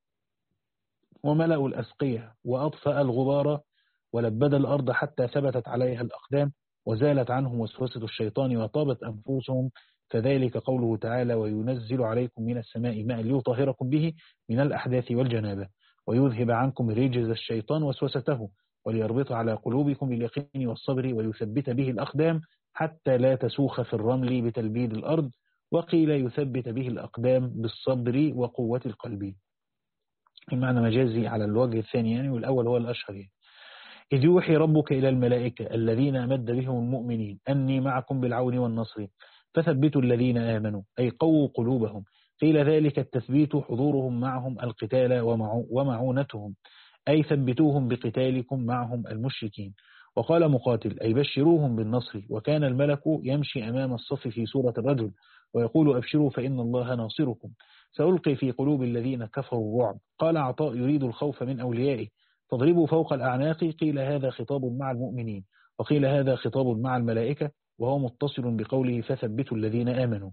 وملأوا الأسقية وأطفأ الغبار ولبد الأرض حتى ثبتت عليها الأقدام وزالت عنهم وسوسة الشيطان وطابت أنفسهم. فذلك قوله تعالى وينزل عليكم من السماء ماء ليطهركم به من الأحداث والجنابة ويذهب عنكم رجز الشيطان وسوسته وليربط على قلوبكم باليقين والصبر ويثبت به الأقدام حتى لا تسوخ في الرمل بتلبيد الأرض، وقيل يثبت به الأقدام بالصبر وقوة القلب. المعنى مجازي على الوجه الثاني يعني، والأول هو الأشهر يعني. إذ يوحي ربك إلى الملائكة الذين أمد بهم المؤمنين أني معكم بالعون والنصر فثبتوا الذين آمنوا أي قووا قلوبهم. قيل ذلك التثبيت حضورهم معهم القتال ومعونتهم أي ثبتوهم بقتالكم معهم المشركين. وقال مقاتل أي بشروهم بالنصر. وكان الملك يمشي أمام الصف في سورة الرجل ويقول أبشروا فإن الله ناصركم سألقي في قلوب الذين كفروا الرعب. قال عطاء يريد الخوف من أوليائه تضربوا فوق الأعناق. قيل هذا خطاب مع المؤمنين وقيل هذا خطاب مع الملائكة وهو متصل بقوله فثبتوا الذين آمنوا.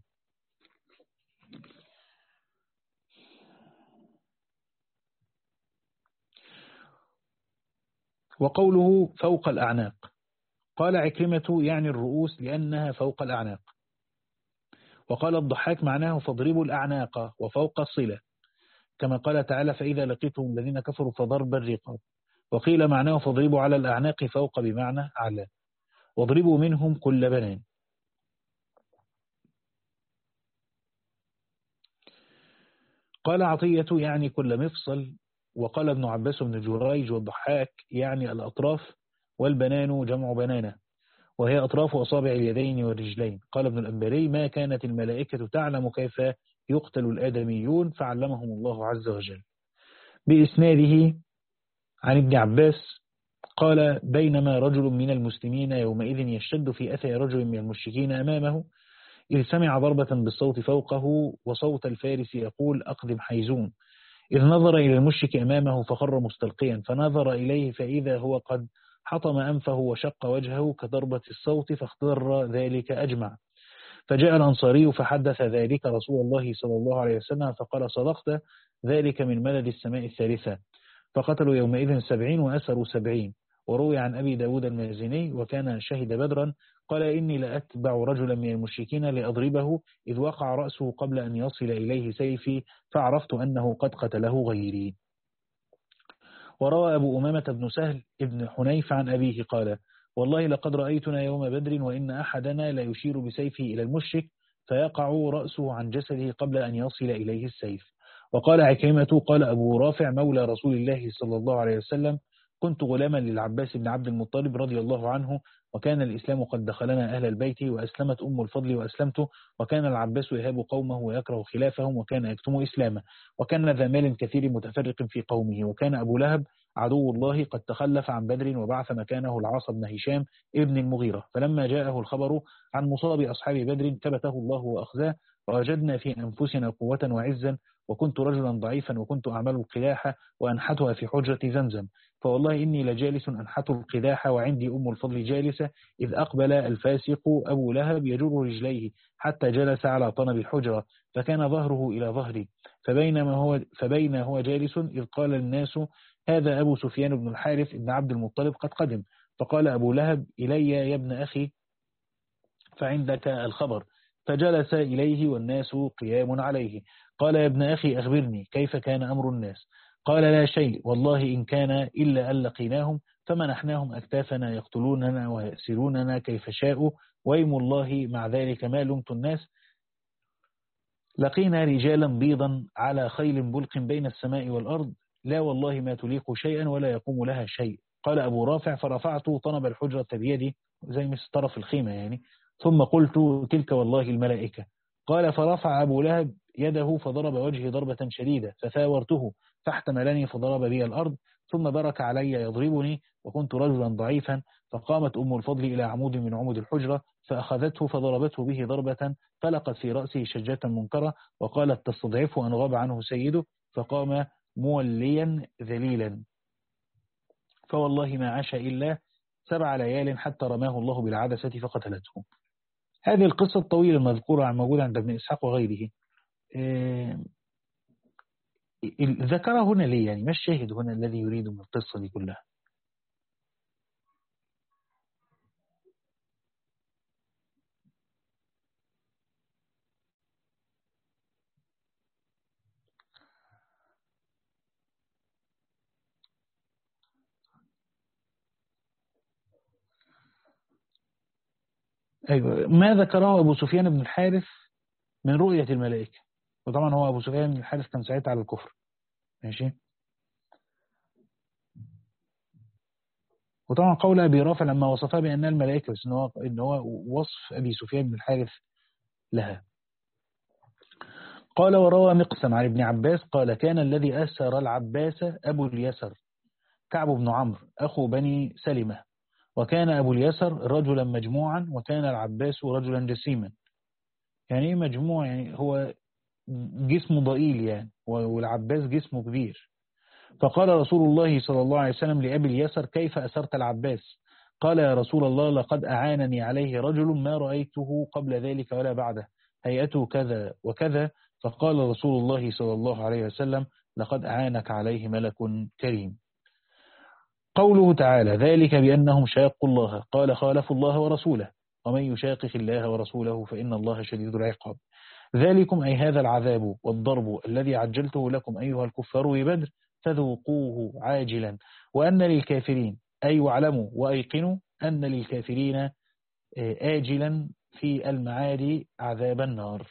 وقوله فوق الأعناق قال عكرمة يعني الرؤوس لأنها فوق الأعناق. وقال الضحاك معناه فاضربوا الأعناق وفوق الصلة كما قال تعالى فإذا لقيتم الذين كفروا فضرب الرقاب. وقيل معناه فاضربوا على الأعناق فوق بمعنى على واضربوا منهم كل بنان. قال عطية يعني كل مفصل. وقال ابن عباس بن جريج والضحاك يعني الأطراف والبنان جمع بنانة وهي أطراف أصابع اليدين والرجلين. قال ابن الأنباري ما كانت الملائكة تعلم كيف يقتل الآدميون فعلمهم الله عز وجل. بإسناده عن ابن عباس قال بينما رجل من المسلمين يومئذ يشتد في أثر رجل من المشركين أمامه إذ سمع ضربة بالصوت فوقه وصوت الفارس يقول أقدم حيزون إذ نظر إلى المشرك أمامه فخر مستلقيا فنظر إليه فإذا هو قد حطم أنفه وشق وجهه كضربة الصوت فاختر ذلك أجمع. فجاء الأنصاري فحدث ذلك رسول الله صلى الله عليه وسلم فقال صدقت ذلك من مدد السماء الثالثة. فقتلوا يومئذ سبعين وأسروا سبعين. وروي عن أبي داود المازني وكان شهد بدرا قال إني لأتبع رجلا من المشركين لأضربه إذ وقع رأسه قبل أن يصل إليه سيفي فعرفت أنه قد قتله غيري. وروى أبو أمامة بن سهل ابن حنيف عن أبيه قال والله لقد رأيتنا يوم بدر وإن أحدنا لا يشير بسيفه إلى المشرك فيقع رأسه عن جسده قبل أن يصل إليه السيف. وقال عكرمة قال أبو رافع مولى رسول الله صلى الله عليه وسلم كنت غلاما للعباس بن عبد المطلب رضي الله عنه، وكان الإسلام قد دخلنا أهل البيت، وأسلمت أم الفضل وأسلمت، وكان العباس يهاب قومه ويكره خلافهم، وكان يكتم إسلامه، وكان ذا مال كثير متفرق في قومه، وكان أبو لهب عدو الله قد تخلف عن بدر، وبعث مكانه العاص بن هشام ابن المغيرة، فلما جاءه الخبر عن مصاب أصحاب بدر كبته الله وأخزاه، ووجدنا في أنفسنا قوة وعزا، وكنت رجلا ضعيفا، وكنت أعمل القداح وأنحتها في حجرة زمزم، فوالله إني لجالس أنحت القداح وعندي أم الفضل جالسة، إذ أقبل الفاسق أبو لهب يجر رجليه حتى جلس على طنب الحجرة، فكان ظهره إلى ظهري، فبينما هو فبين هو جالس إذ قال الناس هذا أبو سفيان بن الحارث بن عبد المطلب قد قدم، فقال أبو لهب إلي يا ابن أخي فعندك الخبر، فجلس إليه والناس قيام عليه، قال يا ابن أخي أخبرني كيف كان أمر الناس؟ قال لا شيء والله إن كان إلا أن لقيناهم فمنحناهم أكتافنا يقتلوننا ويأسروننا كيف شاءوا، ويم الله مع ذلك ما لمت الناس، لقينا رجالا بيضا على خيل بلق بين السماء والأرض، لا والله ما تليق شيئا ولا يقوم لها شيء. قال أبو رافع فرفعت طنب الحجرة بيدي زي مثل طرف الخيمة يعني، ثم قلت تلك والله الملائكة. قال فرفع أبو لهب يده فضرب وجهي ضربة شديدة، فثاورته فاحتملني فضرب بي الأرض، ثم برك علي يضربني، وكنت رجلا ضعيفا، فقامت أم الفضل إلى عمود من عمود الحجرة فأخذته فضربته به ضربة فلقت في رأسه شجة منكرة، وقالت تستضعفه أن غاب عنه سيده، فقام موليا ذليلا، فوالله ما عاش إلا سبع ليال حتى رماه الله بالعدسة فقتلته. هذه القصة الطويلة المذكورة موجودة عند ابن إسحاق وغيره. ذكر هنا ليه يعني؟ ما الشاهد هنا الذي يريد من القصة دي كلها؟ أيوة. ما ذكره أبو سفيان بن الحارث من رؤية الملائكة، وطبعا هو أبو سفيان بن الحارث كان ساعتها على الكفر، ماشي. وطبعا قول أبي رافع لما وصفها بأنها الملائكة، بس إن هو إن هو وصف أبي سفيان بن الحارث لها. قال وروى مقسم عن ابن عباس قال كان الذي أسر العباس أبو اليسر كعب بن عمرو أخو بني سلمة، وكان أبو اليسر رجلا مجموعا، وكان العباس رجلا جسيما. يعني إيه مجموع؟ يعني هو جسمه ضئيل يعني، والعباس جسمه كبير. فقال رسول الله صلى الله عليه وسلم لأبي اليسر كيف أسرت العباس؟ قال يا رسول الله لقد أعانني عليه رجل ما رأيته قبل ذلك ولا بعده، هيئته كذا وكذا. فقال رسول الله صلى الله عليه وسلم لقد أعانك عليه ملك كريم. قوله تعالى ذلك بأنهم شاقوا الله، قال خالفوا الله ورسوله، ومن يشاقق الله ورسوله فإن الله شديد العقاب. ذلكم أي هذا العذاب والضرب الذي عجلته لكم أيها الكفار ببدر فذوقوه عاجلا، وأن للكافرين أي واعلموا وأيقنوا أن للكافرين آجلا في المعاد عذاب النار.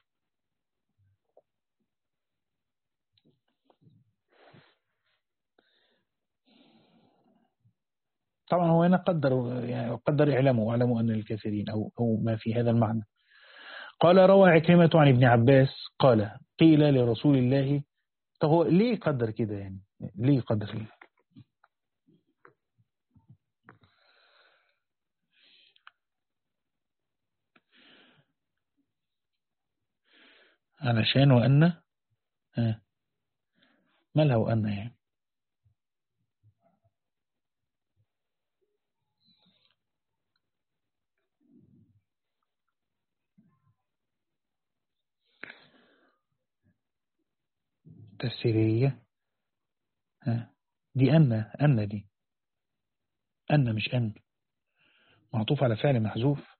طبعا هو هنا قدر يعني قدر اعلموا واعلموا أن للكافرين أو, أو ما في هذا المعنى. قال روى عكرمة عن ابن عباس قال قيل لرسول الله. طب هو ليه قدر كده يعني؟ ليه قدر كده؟ علشان وأن آه. مالها وأن يعني؟ تفسيرية. آه. دي أن أن دي أن مش أن، معطوف على فعل محذوف.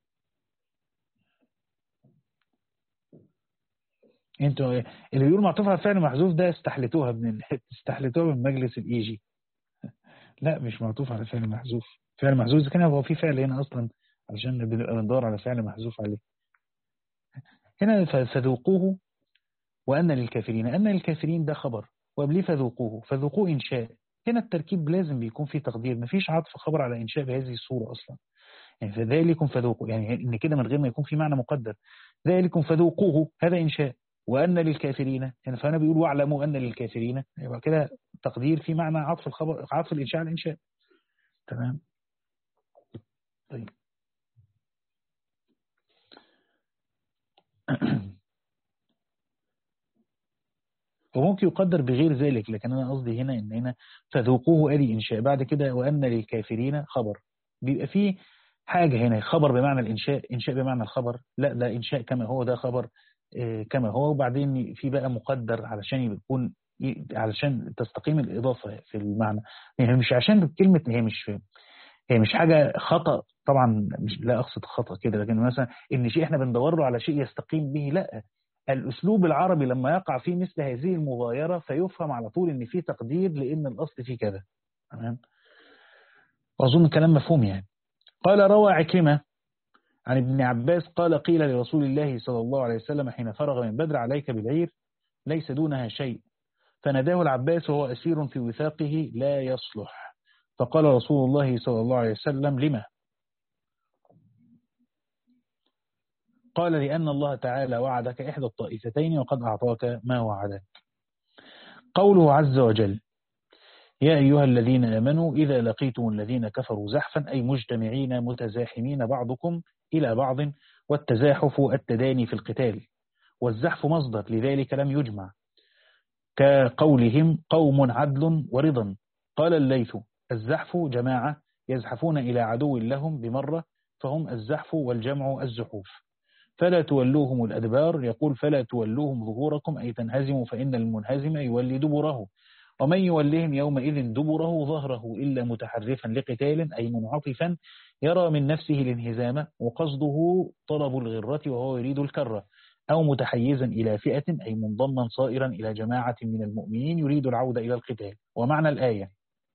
انتوا اللي بيقول معطوف على فعل محذوف ده استحلتوها من استحلتوها من مجلس الإيجي. لا مش معطوف على فعل محذوف. فعل محذوف إذا كان هو في فعل هنا أصلا علشان بندور على فعل محذوف عليه. هنا فذوقوه وأن للكافرين، أن للكافرين ده خبر، وقبليه فذوقوه، فذوقوه إنشاء هنا التركيب لازم بيكون فيه تقدير، مفيش عطف خبر على إنشاء بهذه الصورة أصلا. يعني فذلكم فذوقوا، يعني إن كده من غير ما يكون في معنى مقدر. ذلكم فذوقوه هذا إنشاء، وأن للكافرين يعني، فأنا بيقول واعلموا أن للكافرين، يبقى كده تقدير في معنى عطف الخبر، عطف الإنشاء على الإنشاء. تمام. طيب وممكن يقدر بغير ذلك، لكن أنا قصدي هنا إن هنا فذوقوه آلي إنشاء، بعد كده وأن للكافرين خبر، بيبقى فيه حاجة هنا خبر بمعنى الإنشاء، إنشاء بمعنى الخبر، لا ده إنشاء كما هو، ده خبر كما هو، وبعدين في بقى مقدر علشان يكون، علشان تستقيم الإضافة في المعنى. يعني مش عشان كلمة، هي مش هي مش حاجة خطأ طبعا، مش لا أقصد خطأ كده، لكن مثلا إن شيء إحنا بندور له على شيء يستقيم به، لا، الأسلوب العربي لما يقع فيه مثل هذه المغايرة فيفهم على طول إن فيه تقدير لأن الأصل فيه كذا. تمام. وأظن الكلام مفهوم يعني. قال روى عكرمة عن ابن عباس قال قيل لرسول الله صلى الله عليه وسلم حين فرغ من بدر عليك بالعير ليس دونها شيء، فناداه العباس وهو أسير في وثاقه لا يصلح، فقال رسول الله صلى الله عليه وسلم لما؟ قال لأن الله تعالى وعدك إحدى الطائفتين وقد أعطاك ما وعدك. قوله عز وجل يا أيها الذين آمنوا إذا لقيتم الذين كفروا زحفا أي مجتمعين متزاحمين بعضكم إلى بعض، والتزاحف التداني في القتال، والزحف مصدر لذلك لم يجمع، كقولهم قوم عدل ورضا. قال الليث الزحف جماعة يزحفون إلى عدو لهم بمرة، فهم الزحف والجمع الزحوف. فلا تولوهم الأدبار، يقول فلا تولوهم ظهوركم أي تنهزموا، فإن المنهزم يولي دبره، ومن يولهم يومئذ دبره ظهره إلا متحرفا لقتال أي منعطفا يرى من نفسه الانهزام وقصده طلب الغرة وهو يريد الكرة، أو متحيزا إلى فئة أي منضما صائرا إلى جماعة من المؤمنين يريد العودة إلى القتال. ومعنى الآية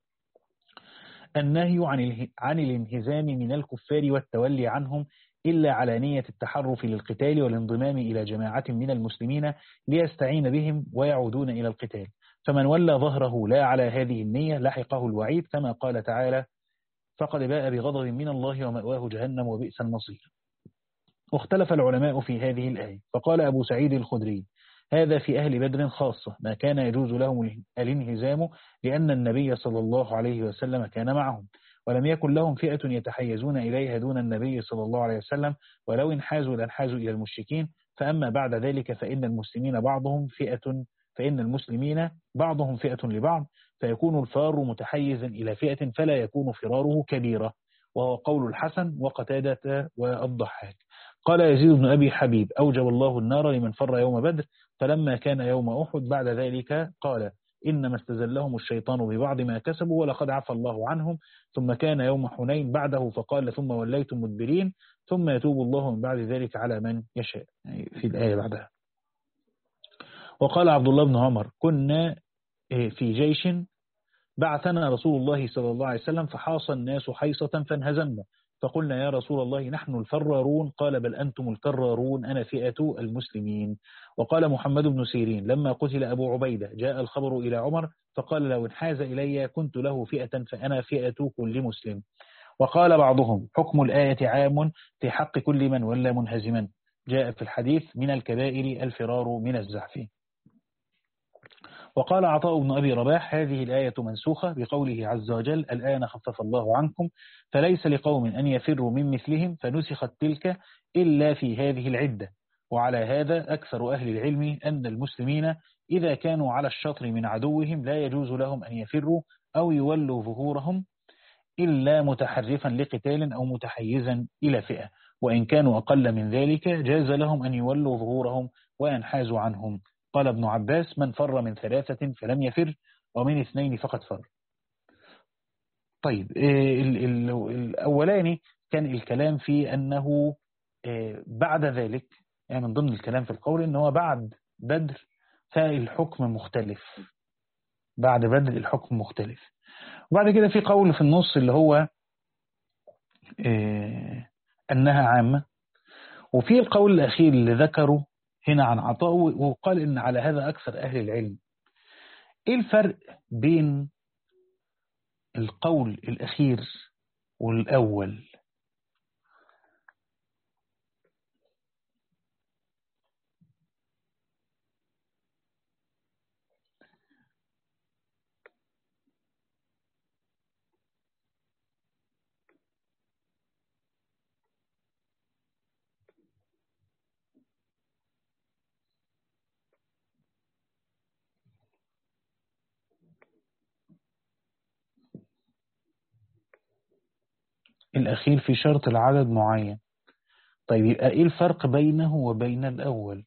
النهي عن عن الانهزام من الكفار والتولي عنهم إلا على نية التحرف للقتال والانضمام إلى جماعة من المسلمين ليستعين بهم ويعودون إلى القتال، فمن ولى ظهره لا على هذه النية لحقه الوعيد، كما قال تعالى فقد باء بغضب من الله ومأواه جهنم وبئس المصير. واختلف العلماء في هذه الآية، فقال أبو سعيد الخدري هذا في أهل بدر خاصة، ما كان يجوز لهم الانهزام لأن النبي صلى الله عليه وسلم كان معهم، ولم يكن لهم فئة يتحيزون إليها دون النبي صلى الله عليه وسلم، ولو انحازوا لانحازوا إلى المشركين. فأما بعد ذلك فإن المسلمين بعضهم فئة فإن المسلمين بعضهم فئة لبعض، فيكون الفار متحيزا إلى فئة فلا يكون فراره كبيرة، وهو قول الحسن وقتادة والضحاك. قال يزيد بن أبي حبيب أوجب الله النار لمن فر يوم بدر، فلما كان يوم أحد بعد ذلك قال إنما استزلهم الشيطان ببعض ما كسبوا ولقد عفى الله عنهم، ثم كان يوم حنين بعده فقال ثم وليتم مدبرين، ثم يتوب الله من بعد ذلك على من يشاء، في الآية بعدها. وقال عبد الله بن عمر كنا في جيش بعثنا رسول الله صلى الله عليه وسلم فحاص الناس حيصة فانهزمنا، فقلنا يا رسول الله نحن الفرارون، قال بل أنتم الكرارون أنا فئة المسلمين. وقال محمد بن سيرين لما قتل أبو عبيدة جاء الخبر إلى عمر فقال لو انحاز إلي كنت له فئة فأنا فئة كل مسلم. وقال بعضهم حكم الآية عام في حق كل من ولى منهزما، جاء في الحديث من الكبائر الفرار من الزحف. وقال عطاء بن أبي رباح هذه الآية منسوخة بقوله عز وجل الآن خفف الله عنكم فليس لقوم أن يفروا من مثلهم، فنسخت تلك إلا في هذه العدة. وعلى هذا أكثر أهل العلم أن المسلمين إذا كانوا على الشطر من عدوهم لا يجوز لهم أن يفروا أو يولوا ظهورهم إلا متحرفا لقتال أو متحيزا إلى فئة، وإن كانوا أقل من ذلك جاز لهم أن يولوا ظهورهم وينحازوا عنهم. قال ابن عباس من فر من ثلاثة فلم يفر ومن اثنين فقد فر. طيب الأولاني كان الكلام في أنه بعد ذلك، يعني من ضمن الكلام في القول أنه بعد بدر فالحكم مختلف، بعد بدر الحكم مختلف. وبعد كده في قول في النص اللي هو أنها عامة، وفي القول الأخير اللي ذكره هنا عن عطاء وقال إن على هذا أكثر أهل العلم. إيه الفرق بين القول الأخير والأول. الأخير في شرط العدد معين. طيب يبقى إيه الفرق بينه وبين الأول؟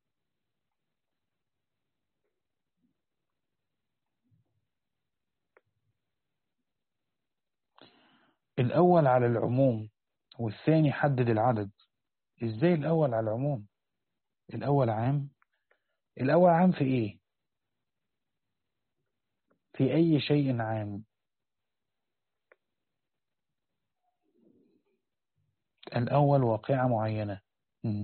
الأول على العموم والثاني حدد العدد. إزاي الأول على العموم؟ الأول عام. الأول عام في إيه؟ في أي شيء عام؟ الأول واقعة معينة. مم.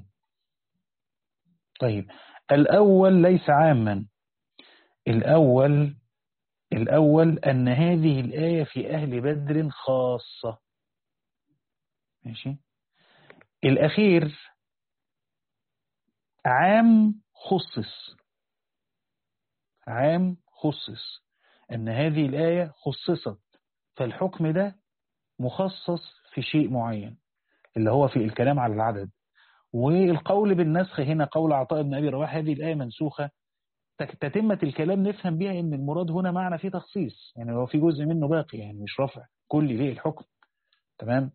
طيب الأول ليس عاما. الأول الأول أن هذه الآية في أهل بدر خاصة. ماشي. الأخير عام خصص. عام خصص أن هذه الآية خصصت، فالحكم ده مخصص في شيء معين اللي هو في الكلام على العدد. والقول بالنسخ هنا قول عطاء بن أبي رواح، هذه الآية منسوخة. تتمة الكلام نفهم بها ان المراد هنا معنى فيه تخصيص، يعني هو في جزء منه باقي، يعني مش رفع كل ليه الحكم. تمام.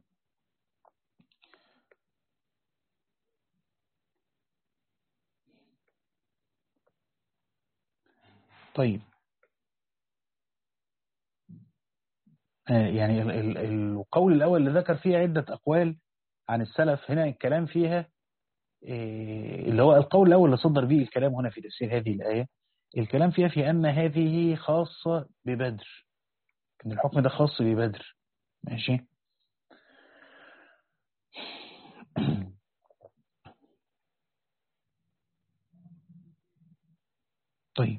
طيب آه يعني ال ال القول الأول اللي ذكر فيه عدة أقوال عن السلف، هنا الكلام فيها آه اللي هو القول الأول اللي صدر به الكلام هنا في تفسير هذه الآية، الكلام فيها في أن هذه خاصة ببدر، ان الحكم ده خاص ببدر. ماشي. طيب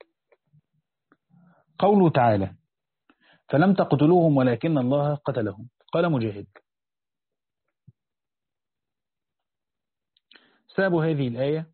قوله تعالى فلم تقتلوهم ولكن الله قتلهم. قال مجاهد سبب هذه الآية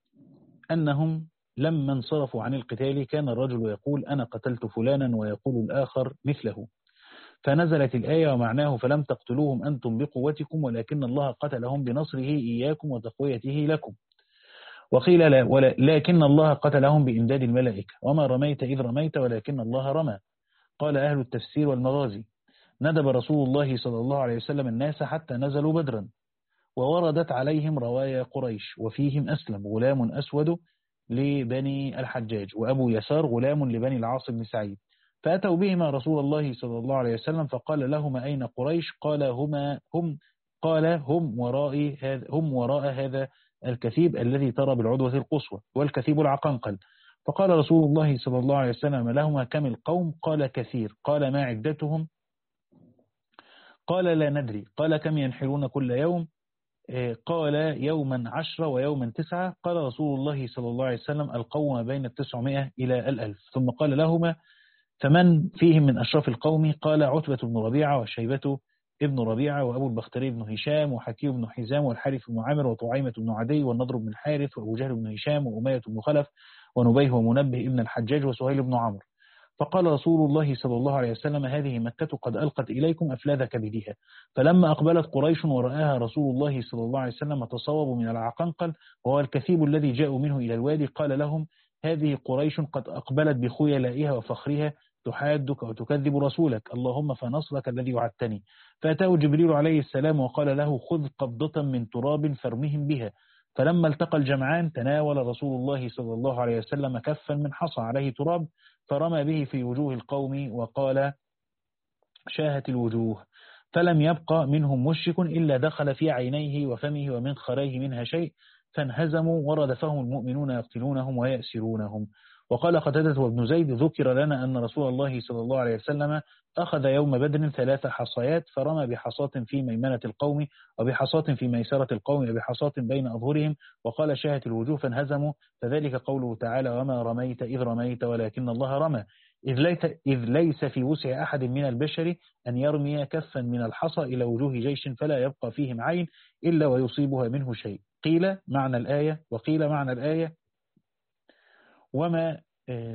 أنهم لما انصرفوا عن القتال كان الرجل يقول أنا قتلت فلانا ويقول الآخر مثله، فنزلت الآية ومعناه فلم تقتلوهم أنتم بقوتكم ولكن الله قتلهم بنصره إياكم وتقويته لكم. وقيل لا ولا لكن الله قتلهم بإمداد الملائكة وما رميت إذ رميت ولكن الله رمى. قال أهل التفسير والمغازي ندب رسول الله صلى الله عليه وسلم الناس حتى نزلوا بدرا، ووردت عليهم روايا قريش وفيهم أسلم غلام أسود لبني الحجاج وأبو يسار غلام لبني العاص بن سعيد، فأتوا بهما رسول الله صلى الله عليه وسلم فقال لهما أين قريش؟ قال هما هم قال هم وراء هذا هم وراء هذا الكثيب الذي ترى بالعدوة القصوى والكثيب العقنقل. فقال رسول الله صلى الله عليه وسلم لهما كم القوم؟ قال كثير. قال ما عدتهم؟ قال لا ندري. قال كم ينحرون كل يوم؟ قال يوما عشرة ويوما تسعة. قال رسول الله صلى الله عليه وسلم القوم ما بين التسعمائة إلى الألف. ثم قال لهما فمن فيهم من أشراف القوم؟ قال عتبة بن ربيعة وشيبة ابن ربيعة وأبو البختري بن هشام وحكيم بن حزام والحارث بن عامر وطعيمة بن عدي والنضر بن الحارث وأبو جهل بن هشام وأمية بن خلف ونبيه ومنبه ابن الحجاج وسهيل بن عمرو. فقال رسول الله صلى الله عليه وسلم هذه مكة قد ألقت إليكم أفلاذ كبدها. فلما أقبلت قريش ورآها رسول الله صلى الله عليه وسلم تصوبوا من العقنقل وهو الكثيب الذي جاءوا منه إلى الوادي، قال لهم هذه قريش قد أقبلت بخيلائها وفخرها تحادك وتكذب رسولك، اللهم فنصرك الذي وعدتني. فأتاه جبريل عليه السلام وقال له خذ قبضة من تراب فارمهم بها. فلما التقى الجمعان تناول رسول الله صلى الله عليه وسلم كفا من حصى عليه تراب فرمى به في وجوه القوم وقال شاهت الوجوه، فلم يبقى منهم مشرك إلا دخل في عينيه وفمه ومنخريه منها شيء فانهزموا وردفهم المؤمنون يقتلونهم ويأسرونهم. وقال قتادة وابن زيد ذكر لنا أن رسول الله صلى الله عليه وسلم أخذ يوم بدر ثلاث حصيات فرمى بحصاة في ميمنة القوم وبحصاة في ميسرة القوم وبحصاة بين أظهرهم وقال شاهت الوجوه فانهزموا، فذلك قوله تعالى وما رميت إذ رميت ولكن الله رمى. إذ ليس, إذ ليس في وسع أحد من البشر أن يرمي كفا من الحصى إلى وجوه جيش فلا يبقى فيهم عين إلا ويصيبها منه شيء. قيل معنى الآية وقيل معنى الآية وما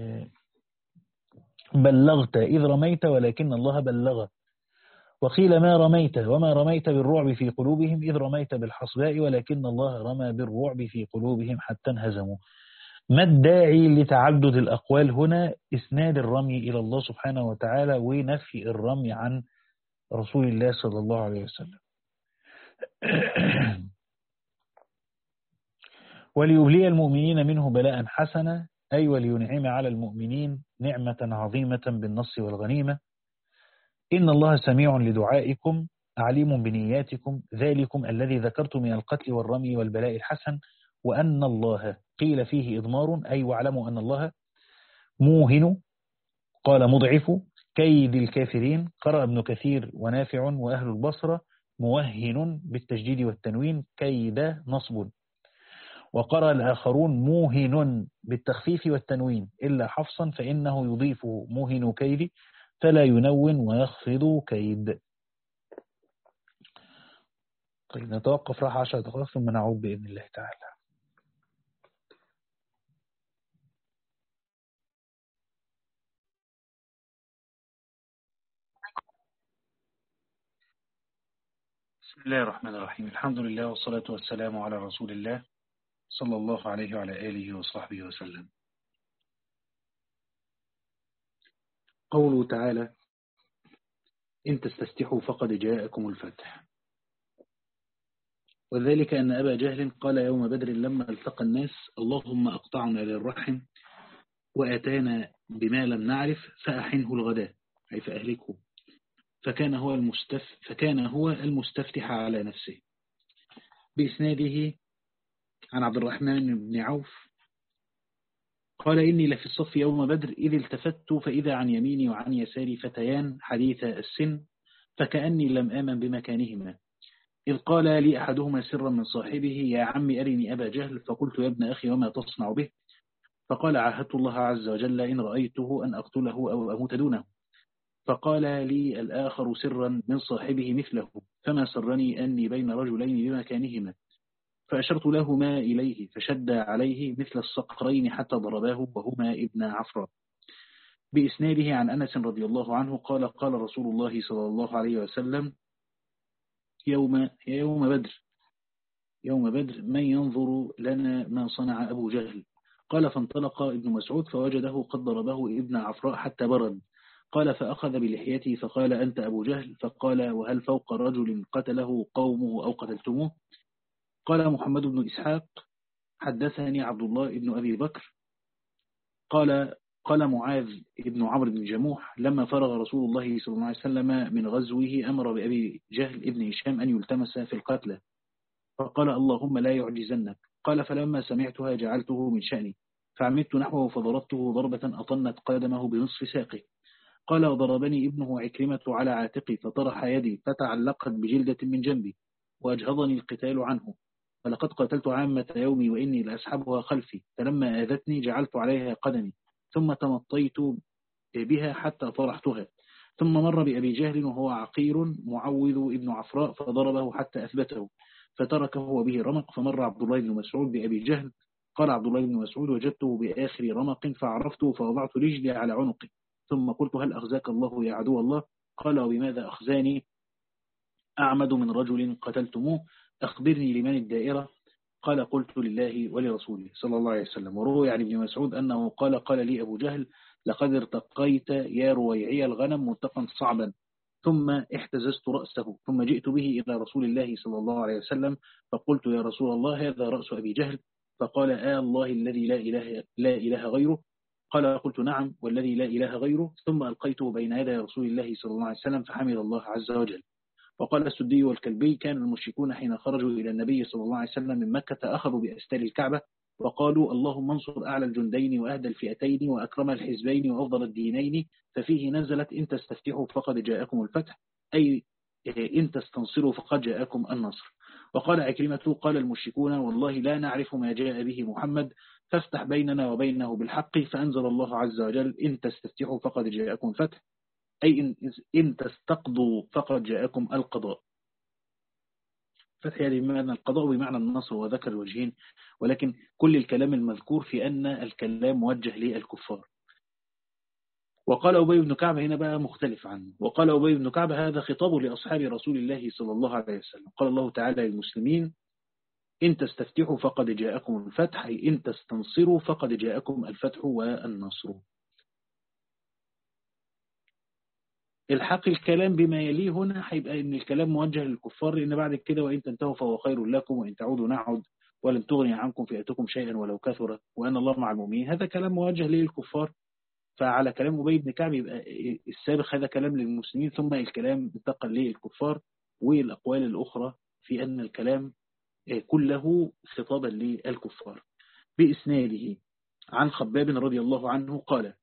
بلغت إذ رميت ولكن الله بلغ. وقيل ما رميت وما رميت بالرعب في قلوبهم إذ رميت بالحصباء ولكن الله رمى بالرعب في قلوبهم حتى انهزموا. ما الداعي لتعدد الأقوال هنا؟ إسناد الرمي إلى الله سبحانه وتعالى ونفي الرمي عن رسول الله صلى الله عليه وسلم. وليبلي المؤمنين منه بلاء حسنا، أي ولينعم على المؤمنين نعمة عظيمة بالنصر والغنيمة. إن الله سميع لدعائكم عليم بنياتكم، ذلكم الذي ذكرت من القتل والرمي والبلاء الحسن. وأن الله قيل فيه إضمار، أي واعلموا أن الله موهن، قال مضعف كيد الكافرين. قرأ ابن كثير ونافع وأهل البصرة موهن بالتجديد والتنوين كيد نصب. وقرأ الآخرون موهن بالتخفيف والتنوين إلا حفصا فإنه يضيف موهن كيد فلا ينون ويخفض كيد. طيب نتوقف راح عشر دقائق ثم نعود بإذن الله تعالى. بسم الله الرحمن الرحيم. الحمد لله والصلاة والسلام على رسول الله صلى الله عليه وعلى آله وصحبه وسلم. قوله تعالى إن تستفتحوا فقد جاءكم الفتح. وذلك أن أبا جهل قال يوم بدر لما التقى الناس اللهم أقطعنا للرحم وأتانا بما لم نعرف فأحنه الغداء، أي فأهلكه. فكان هو المستف فكان هو المستفتح على نفسه. بإسناده عن عبد الرحمن بن عوف قال إني لفي الصف يوم بدر إذ التفت فإذا عن يميني وعن يساري فتيان حديث السن فكأني لم آمن بمكانهما، إذ قال لي أحدهما سرا من صاحبه يا عم أرني أبا جهل، فقلت يا ابن أخي وما تصنع به؟ فقال عاهدت الله عز وجل إن رأيته أن أقتله أو أموت دونه. فقال لي الآخر سرا من صاحبه مثله فما سرني أني بين رجلين بمكانهما، فأشرت لهما إليه فشد عليه مثل الصقرين حتى ضرباه وهما ابن عفراء. بإسناده عن أنس رضي الله عنه قال قال رسول الله صلى الله عليه وسلم يوم يوم بدر يوم بدر من ينظر لنا ما صنع أبو جهل؟ قال فانطلق ابن مسعود فوجده قد ضربه ابن عفراء حتى برد. قال فأخذ بلحيته فقال أنت أبو جهل؟ فقال وهل فوق رجل قتله قومه أو قتلتموه؟ قال محمد بن إسحاق حدثني عبد الله بن أبي بكر قال قال معاذ بن عمرو بن جموح لما فرغ رسول الله صلى الله عليه وسلم من غزوه أمر بأبي جهل ابن هشام أن يلتمس في القتلى، فقال اللهم لا يعجزنك. قال فلما سمعتها جعلته من شأني فعمدت نحوه فضربته ضربة أطنت قدمه بنصف ساقه. قال وضربني ابنه عكرمة على عاتقي فطرح يدي فتعلقت بجلدة من جنبي وأجهضني القتال عنه، فلقد قتلت عامة يومي وإني لأسحبها خلفي، فلما آذتني جعلت عليها قدمي ثم تمطيت بها حتى طرحتها. ثم مر بأبي جهل وهو عقير معوذ ابن عفراء فضربه حتى أثبته فتركه وبه رمق. فمر عبد الله بن مسعود بأبي جهل قال عبد الله بن مسعود وجدته بآخر رمق فعرفته فوضعت رجلي على عنقه ثم قلت هل أخزاك الله يا عدو الله؟ قال وبماذا أخزاني أعمد من رجل قتلتموه؟ أخبرني لمن الدائرة؟ قال قلت لله ولرسوله صلى الله عليه وسلم. وروي عن ابن مسعود أنه قال قال لي أبو جهل لقد ارتقيت يا رويعي الغنم مرتقا صعبا، ثم احتززت رأسه ثم جئت به إلى رسول الله صلى الله عليه وسلم فقلت يا رسول الله هذا رأس أبي جهل، فقال آه الله الذي لا إله, لا إله غيره. قال قلت نعم والذي لا إله غيره، ثم ألقيته بين يدي رسول الله صلى الله عليه وسلم فحمد الله عز وجل. وقال السدي والكلبي كان المشركون حين خرجوا إلى النبي صلى الله عليه وسلم من مكة أخذوا بأستار الكعبة وقالوا اللهم انصر أعلى الجندين وأهدى الفئتين وأكرم الحزبين وأفضل الدينين، ففيه نزلت إن تستفتحوا فقد جاءكم الفتح، أي إن تستنصروا فقد جاءكم النصر. وقال عكرمة قال المشركون والله لا نعرف ما جاء به محمد فافتح بيننا وبينه بالحق. فأنزل الله عز وجل إن تستفتحوا فقد جاءكم فتح، أي إن, إن تستقضوا فقد جاءكم القضاء. فتح يعني بمعنى القضاء بمعنى النصر، وذكر الوجهين، ولكن كل الكلام المذكور في أن الكلام موجه للكفار. وقال أبي بن كعب هنا بقى مختلف عنه، وقال أبي بن كعب هذا خطاب لأصحاب رسول الله صلى الله عليه وسلم. قال الله تعالى للمسلمين إن تستفتحوا فقد جاءكم الفتح، أي إن تستنصروا فقد جاءكم الفتح والنصر. الحق الكلام بما يليه هنا هيبقى إن الكلام موجه للكفار، لأن بعد كده وإن تنتهوا فهو خير لكم وإن تعودوا نعود ولن تغني عنكم فئتكم شيئا ولو كثرت وأن الله مع المؤمنين. هذا كلام موجه للكفار، فعلى كلام أبي بن كعب يبقى السابق هذا كلام للمسلمين، ثم الكلام انتقل للكفار، والأقوال الأخرى في أن الكلام كله خطابا للكفار. بإسناده عن خباب رضي الله عنه قال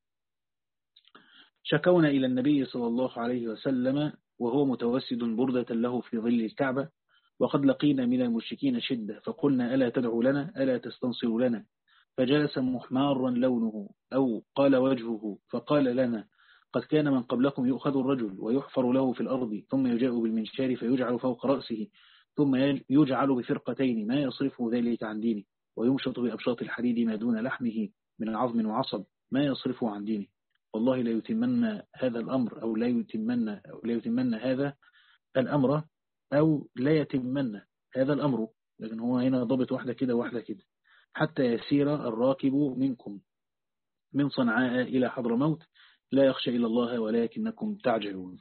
شكونا إلى النبي صلى الله عليه وسلم وهو متوسد بردة له في ظل الكعبة وقد لقينا من المشركين شدة، فقلنا ألا تدعو لنا ألا تستنصر لنا؟ فجلس محمارا لونه أو قال وجهه فقال لنا قد كان من قبلكم يؤخذ الرجل ويحفر له في الأرض ثم يجاء بالمنشار فيجعل فوق رأسه ثم يجعل بفرقتين ما يصرفه ذلك عن دينه، ويمشط بأبشاط الحديد ما دون لحمه من عظم وعصب ما يصرفه عن دينه. والله لا يتمن هذا الأمر أو لا يتمن أو لا يتمن هذا الأمر أو لا يتمن هذا الأمر، لكن هو هنا ضبط واحدة كده واحدة كده، حتى يسير الراكب منكم من صنعاء إلى حضرموت لا يخشى إلا الله ولكنكم تعجلون.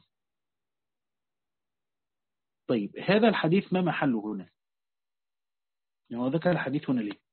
طيب هذا الحديث ما محله هنا؟ يعني هو ذكر الحديث هنا ليه؟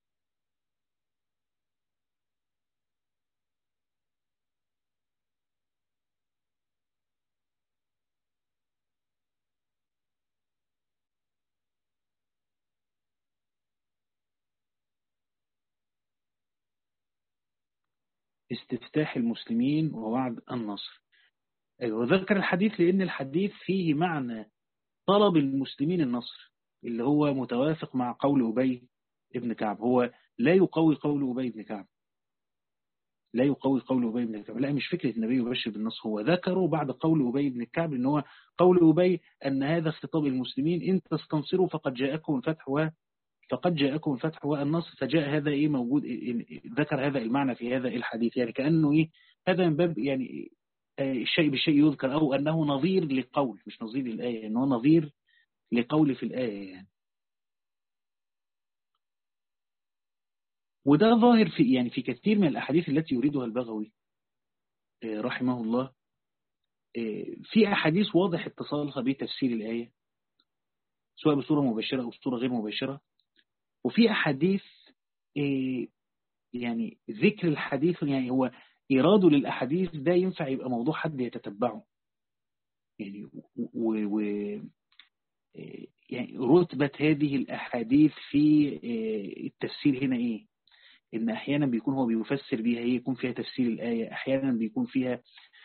استفتاح المسلمين ووعد النصر. أيوة ذكر الحديث لأن الحديث فيه معنى طلب المسلمين النصر، اللي هو متوافق مع قول أبي ابن كعب. هو لا يقوي قول أبي ابن كعب، لا يقوي قول أبي بن كعب، لا مش فكرة النبي يبشر بالنصر، هو ذكره بعد قول أبي بن كعب إن هو قول أبي أن هذا خطاب المسلمين إن تستنصروا فقد جاءكم الفتح و فقد جاءكم الفتح والنصر، فجاء هذا إيه موجود إيه، ذكر هذا المعنى في هذا الحديث، يعني كأنه إيه هذا من باب يعني الشيء بالشيء يذكر، أو أنه نظير لقول، مش نظير للآية، أنه نظير لقول في الآية يعني. وده ظاهر في يعني في كثير من الأحاديث التي يريدها البغوي رحمه الله. في أحاديث واضح اتصالها بتفسير الآية سواء بصورة مباشرة أو بصورة غير مباشرة، وفي أحاديث يعني ذكر الحديث يعني هو إراده للأحاديث ده ينفع يبقى موضوع حد يتتبعه يعني، و, و يعني رتبة هذه الأحاديث في التفسير هنا إيه؟ إن أحيانا بيكون هو بيفسر بيها إيه، يكون فيها تفسير الآية، أحيانا بيكون فيها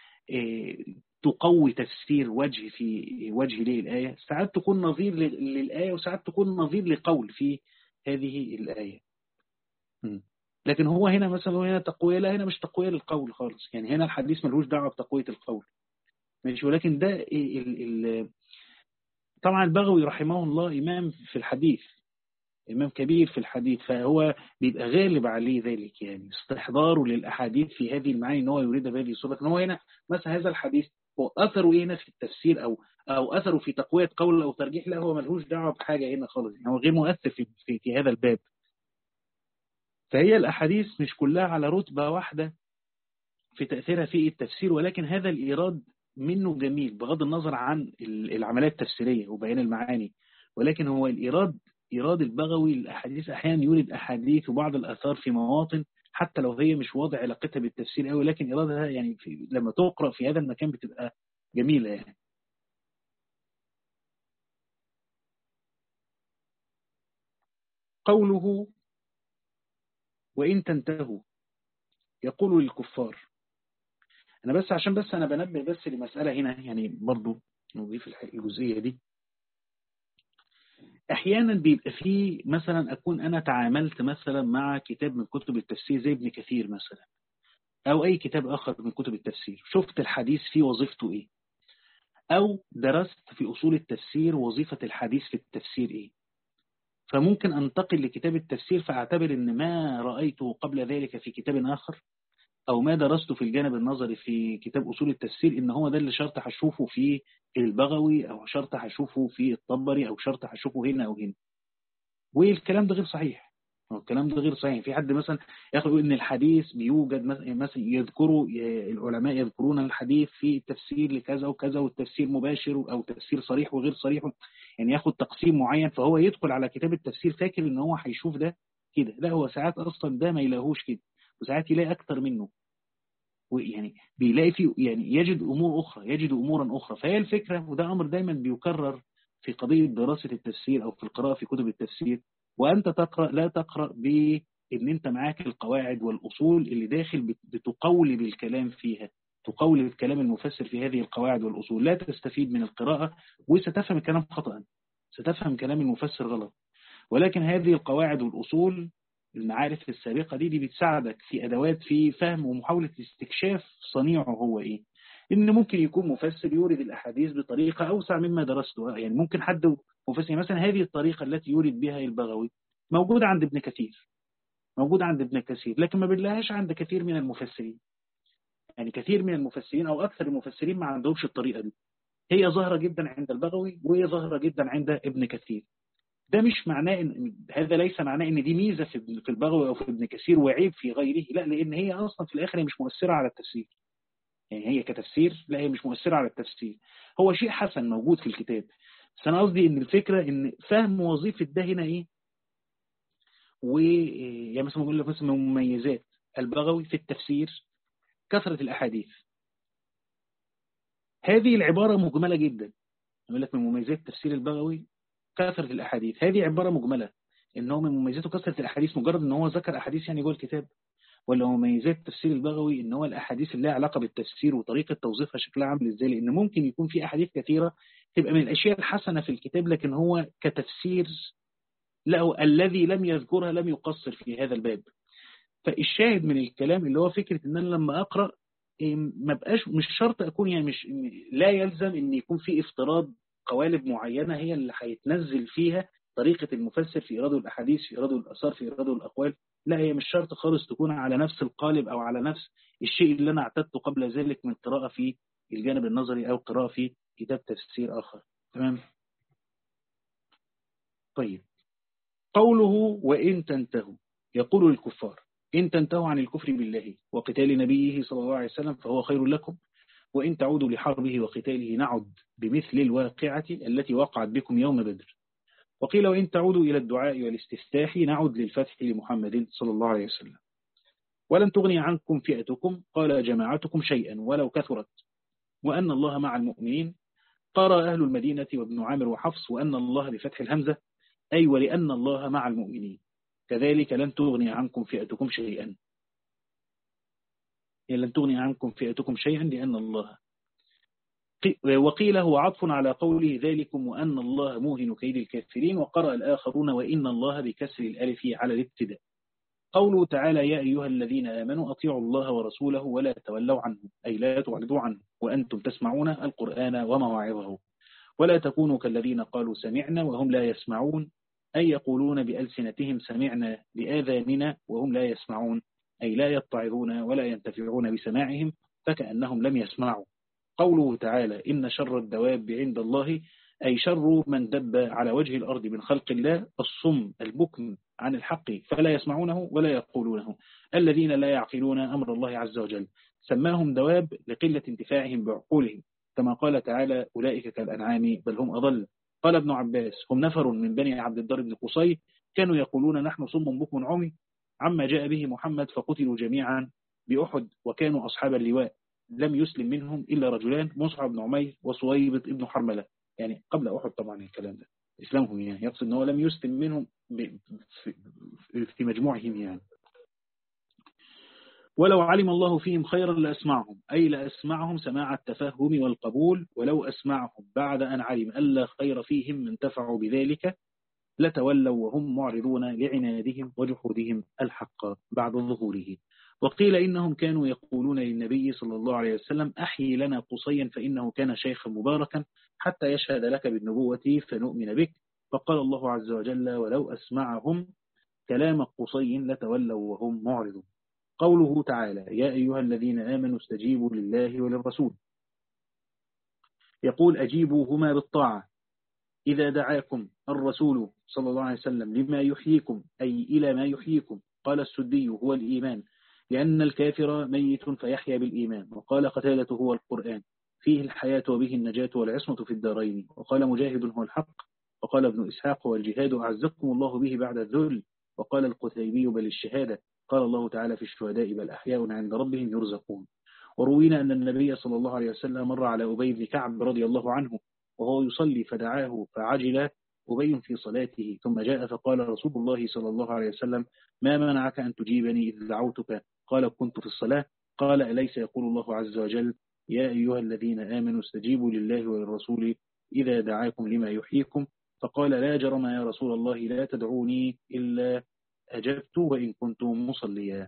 تقوي تفسير وجه في وجه ليه الآية، ساعات تكون نظير للآية وساعات تكون نظير لقول في هذه الآية. لكن هو هنا مثلا هنا تقوية، لا هنا مش تقوية للقول خالص، يعني هنا الحديث ملوش دعوة بتقوية القول ماشي، ولكن ده ال ال طبعا البغوي رحمه الله إمام في الحديث، إمام كبير في الحديث، فهو بيبقى غالب عليه ذلك يعني استحضاره للأحاديث في هذه المعاني ان هو يريد بهذه الصورة. لكن هو هنا مثلا هذا الحديث هو أثره إيه هنا في التفسير أو أو أثره في تقوية قول أو ترجيح، لا هو ملهوش دعوة بحاجة هنا خالص، يعني هو غير مؤثر في, في, في هذا الباب. فهي الأحاديث مش كلها على رتبة واحدة في تأثيرها في التفسير، ولكن هذا الإيراد منه جميل بغض النظر عن العمليات التفسيرية وبيان المعاني، ولكن هو الإيراد إيراد البغوي للأحاديث أحيانا يورد أحاديث وبعض الآثار في مواطن حتى لو هي مش واضع علاقتها بالتفسير قوي، لكن إيرادها يعني في لما تقرأ في هذا المكان بتبقى جميلة يعني. قوله وإن تنتهوا يقول للكفار، أنا بس عشان بس أنا بنبه بس لمسألة هنا يعني برضو نضيف الجزئية دي. أحيانا بيبقى فيه مثلا أكون أنا تعاملت مثلا مع كتاب من كتب التفسير زي ابن كثير مثلا، أو أي كتاب آخر من كتب التفسير، شفت الحديث فيه وظيفته إيه، أو درست في أصول التفسير وظيفة الحديث في التفسير إيه، فممكن أنتقل لكتاب التفسير فأعتبر أن ما رأيته قبل ذلك في كتاب آخر، أو ما درسته في الجانب النظري في كتاب أصول التفسير إن هو ده اللي شرط هشوفه في البغوي، أو شرط هشوفه في الطبري، أو شرط هشوفه هنا أو هنا. والكلام ده غير صحيح. هو الكلام ده غير صحيح. في حد مثلا ياخد يقول ان الحديث بيوجد مثلا، يذكروا العلماء يذكرون الحديث في التفسير لكذا وكذا، والتفسير مباشر او تفسير صريح وغير صريح، يعني ياخد تقسيم معين، فهو يدخل على كتاب التفسير فاكر ان هو هيشوف ده كده. لا، هو ساعات اصلا ده ما يلاقوش كده، وساعات يلاقي اكتر منه، ويعني بيلاقي فيه، يعني يجد امور اخرى، يجد امورا اخرى. فهي الفكره، وده امر دايما بيكرر في قضيه دراسه التفسير او في القراءه في كتب التفسير. وانت تقرا لا تقرا بان انت معاك القواعد والاصول اللي داخل بتقولب الكلام فيها، تقولب كلام المفسر في هذه القواعد والاصول. لا تستفيد من القراءه وستفهم الكلام خطأ، ستفهم كلام المفسر غلط. ولكن هذه القواعد والأصول، المعارف السابقة دي دي بتساعدك في أدوات في فهم ومحاولة استكشاف صنيعه هو إيه. إن ممكن يكون مفسر يورد الأحاديث بطريقة أوسع مما درسته. يعني ممكن حد مفسر مثلا هذه الطريقة التي يورد بها البغوي موجودة عند ابن كثير، موجودة عند ابن كثير، لكن ما بنلاقيهاش عند كثير من المفسرين. يعني كثير من المفسرين أو أكثر المفسرين ما عندهمش الطريقة دي. هي ظاهرة جدا عند البغوي، وهي ظاهرة جدا عند ابن كثير. ده مش معناه ان هذا ليس معناه ان دي ميزه في في البغوي او في ابن كثير وعيب في غيره، لا، لان هي اصلا في الاخر هي مش مؤثره على التفسير. يعني هي كتفسير، لا، هي مش مؤثره على التفسير. هو شيء حسن موجود في الكتاب، بس انا قصدي ان الفكره ان فهم وظيفه ده هنا ايه. ويعني مثلا بقول لك مثلا من مميزات البغوي في التفسير كثره الاحاديث. هذه العباره مجمله جدا. يقول لك من مميزات تفسير البغوي كثرة الأحاديث. هذه عبارة مجملة، إن هو من مميزاته كثرة الأحاديث مجرد إن هو ذكر أحاديث يعني جوه الكتاب، ولا مميزات تفسير البغوي إن هو الأحاديث اللي لها علاقة بالتفسير وطريقة توظيفها شكلها عامل إزاي. لأن ممكن يكون في أحاديث كثيرة تبقى من الأشياء الحسنة في الكتاب، لكن هو كتفسير له الذي لم يذكرها لم يقصر في هذا الباب. فالشاهد من الكلام اللي هو فكرة إن أنا لما أقرأ ما بقاش مش شرط أكون يعني مش لا يلزم إن يكون في افتراض قوالب معينة هي اللي هيتنزل فيها طريقة المفسر في إيراده الأحاديث، في إيراده الآثار، في إيراده الأقوال. لا، هي مش شرط خالص تكون على نفس القالب أو على نفس الشيء اللي أنا اعتدته قبل ذلك من قراءة في الجانب النظري أو قراءة في كتاب تفسير آخر. تمام؟ طيب، قوله وإن تنتهوا، يقول للكفار إن تنتهوا عن الكفر بالله وقتال نبيه صلى الله عليه وسلم فهو خير لكم، وإن تعودوا لحربه وقتاله نعد بمثل الواقعة التي وقعت بكم يوم بدر. وقيل وإن تعودوا إلى الدعاء والاستفتاح نعد للفتح لمحمد صلى الله عليه وسلم. ولن تغني عنكم فئتكم قال جماعتكم شيئا ولو كثرت، وأن الله مع المؤمنين. قرأ أهل المدينة وابن عامر وحفص وأن الله بفتح الهمزة، أي ولأن الله مع المؤمنين. كذلك لن تغني عنكم فئتكم شيئا، يعني لن تغني عنكم فئتكم شيئا لأن الله. وقيل هو عطف على قوله ذلكم وأن الله موهن كيد الكافرين. وقرأ الآخرون وإن الله بكسر الألف على الابتداء. قوله تعالى يا أيها الذين آمنوا أطيعوا الله ورسوله ولا تولوا عنه، أي لا تعرضوا عنه وأنتم تسمعون القرآن ومواعظه، ولا تكونوا كالذين قالوا سمعنا وهم لا يسمعون، أي يقولون بألسنتهم سمعنا بآذاننا وهم لا يسمعون، أي لا يتعظون ولا ينتفعون بسماعهم فكأنهم لم يسمعوا. قوله تعالى إن شر الدواب عند الله، أي شر من دب على وجه الأرض من خلق الله الصم البكم عن الحق فلا يسمعونه ولا يقولونه، الذين لا يعقلون أمر الله عز وجل. سماهم دواب لقلة انتفاعهم بعقولهم، كما قال تعالى أولئك كالأنعام بل هم أضل. قال ابن عباس هم نفر من بني عبد الدار بن قصي كانوا يقولون نحن صم بكم عمي عما جاء به محمد فقتلوا جميعا بأحد وكانوا أصحاب اللواء، لم يسلم منهم إلا رجلان مصعب بن عمير وصويبط ابن حرملة. يعني قبل أحد طبعا الكلام ده إسلامهم، يعني يقصد أنه لم يسلم منهم في مجموعهم يعني. ولو علم الله فيهم خيرا لأسمعهم، أي لأسمعهم سماع التفهم والقبول، ولو أسمعهم بعد أن علم ألا خير فيهم من انتفعوا بذلك لتولوا وهم معرضون لعنادهم وجحودهم الحق بعد ظهوره. وقيل إنهم كانوا يقولون للنبي صلى الله عليه وسلم أحيي لنا قصيا فإنه كان شيخا مباركا حتى يشهد لك بالنبوة فنؤمن بك. فقال الله عز وجل ولو أسمعهم كلام قصي لتولوا وهم معرضون. قوله تعالى يا أيها الذين آمنوا استجيبوا لله وللرسول، يقول أجيبوهما بالطاعة إذا دعاكم الرسول صلى الله عليه وسلم لما يحييكم أي إلى ما يحييكم. قال السدي هو الإيمان لأن الكافر ميت فيحيا بالإيمان. وقال قتادة هو القرآن فيه الحياة وبه النجاة والعصمة في الدارين. وقال مجاهد هو الحق. وقال ابن إسحاق والجهاد أعزكم الله به بعد الذل. وقال القتيبي بل الشهادة. قال الله تعالى في الشهداء بل أحياء عند ربهم يرزقون. وروينا أن النبي صلى الله عليه وسلم مر على أبي بن كعب رضي الله عنه وهو يصلي فدعاه فعجل أبي في صلاته ثم جاء فقال رسول الله صلى الله عليه وسلم ما منعك أن تجيبني إذ دعوتك؟ قال كنت في الصلاة. قال أليس يقول الله عز وجل يا أيها الذين آمنوا استجيبوا لله وللرسول إذا دعاكم لما يحييكم؟ فقال لا جرم يا رسول الله لا تدعوني إلا أجبت وإن كنت مصليا.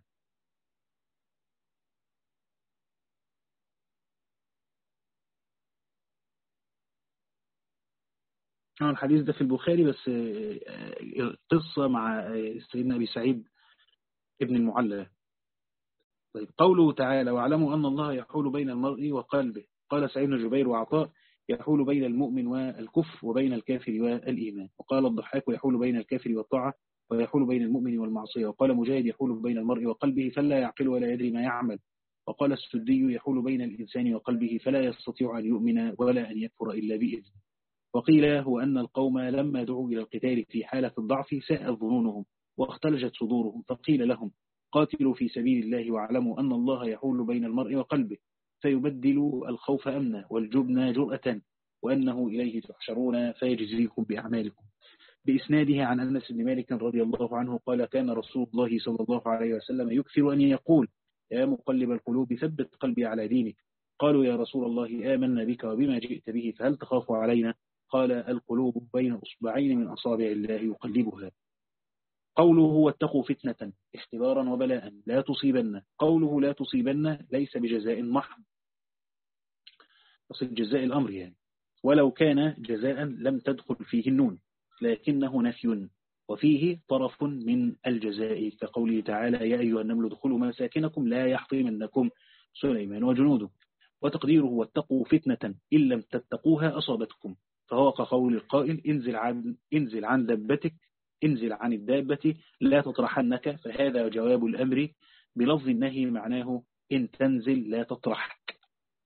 الحديث ده في البخاري بس قصة مع سيدنا أبي سعيد ابن المعلى. طيب قوله تعالى واعلموا أن الله يحول بين المرء وقلبه. قال سعيد بن جبير وعطاء يحول بين المؤمن والكفر وبين الكافر والإيمان. وقال الضحاك يحول بين الكافر والطاعة ويحول بين المؤمن والمعصية. وقال مجاهد يحول بين المرء وقلبه فلا يعقل ولا يدري ما يعمل. وقال السدي يحول بين الإنسان وقلبه فلا يستطيع أن يؤمن ولا أن يكفر إلا بإذن. وقيل هو أن القوم لما دعوا إلى القتال في حالة الضعف ساءت ظنونهم واختلجت صدورهم فقيل لهم قاتلوا في سبيل الله واعلموا أن الله يحول بين المرء وقلبه فيبدل الخوف أمنا والجبن جرأة وأنه إليه تحشرون فيجزيكم بأعمالكم. بإسناده عن أنس بن مالك رضي الله عنه قال كان رسول الله صلى الله عليه وسلم يكثر أن يقول يا مقلب القلوب ثبت قلبي على دينك. قالوا يا رسول الله آمنا بك وبما جئت به فهل تخاف علينا؟ قال القلوب بين أصبعين من أصابع الله يقلبها. قوله واتقوا فتنة اختبارا وبلاء لا تصيبن. قوله لا تصيبن ليس بجزاء محض أصل جزاء الأمر يعني ولو كان جزاء لم تدخل فيه النون لكنه نفي وفيه طرف من الجزاء كقوله تعالى يا أيها النمل ادخلوا مساكنكم لا يحطمنكم سليمان وجنوده. وتقديره واتقوا فتنة إن لم تتقوها أصابتكم فهو كقول القائل انزل عن, انزل عن دابتك انزل عن الدابة لا تطرحنك. فهذا جواب الأمر بلفظ النهي معناه إن تنزل لا تطرحك.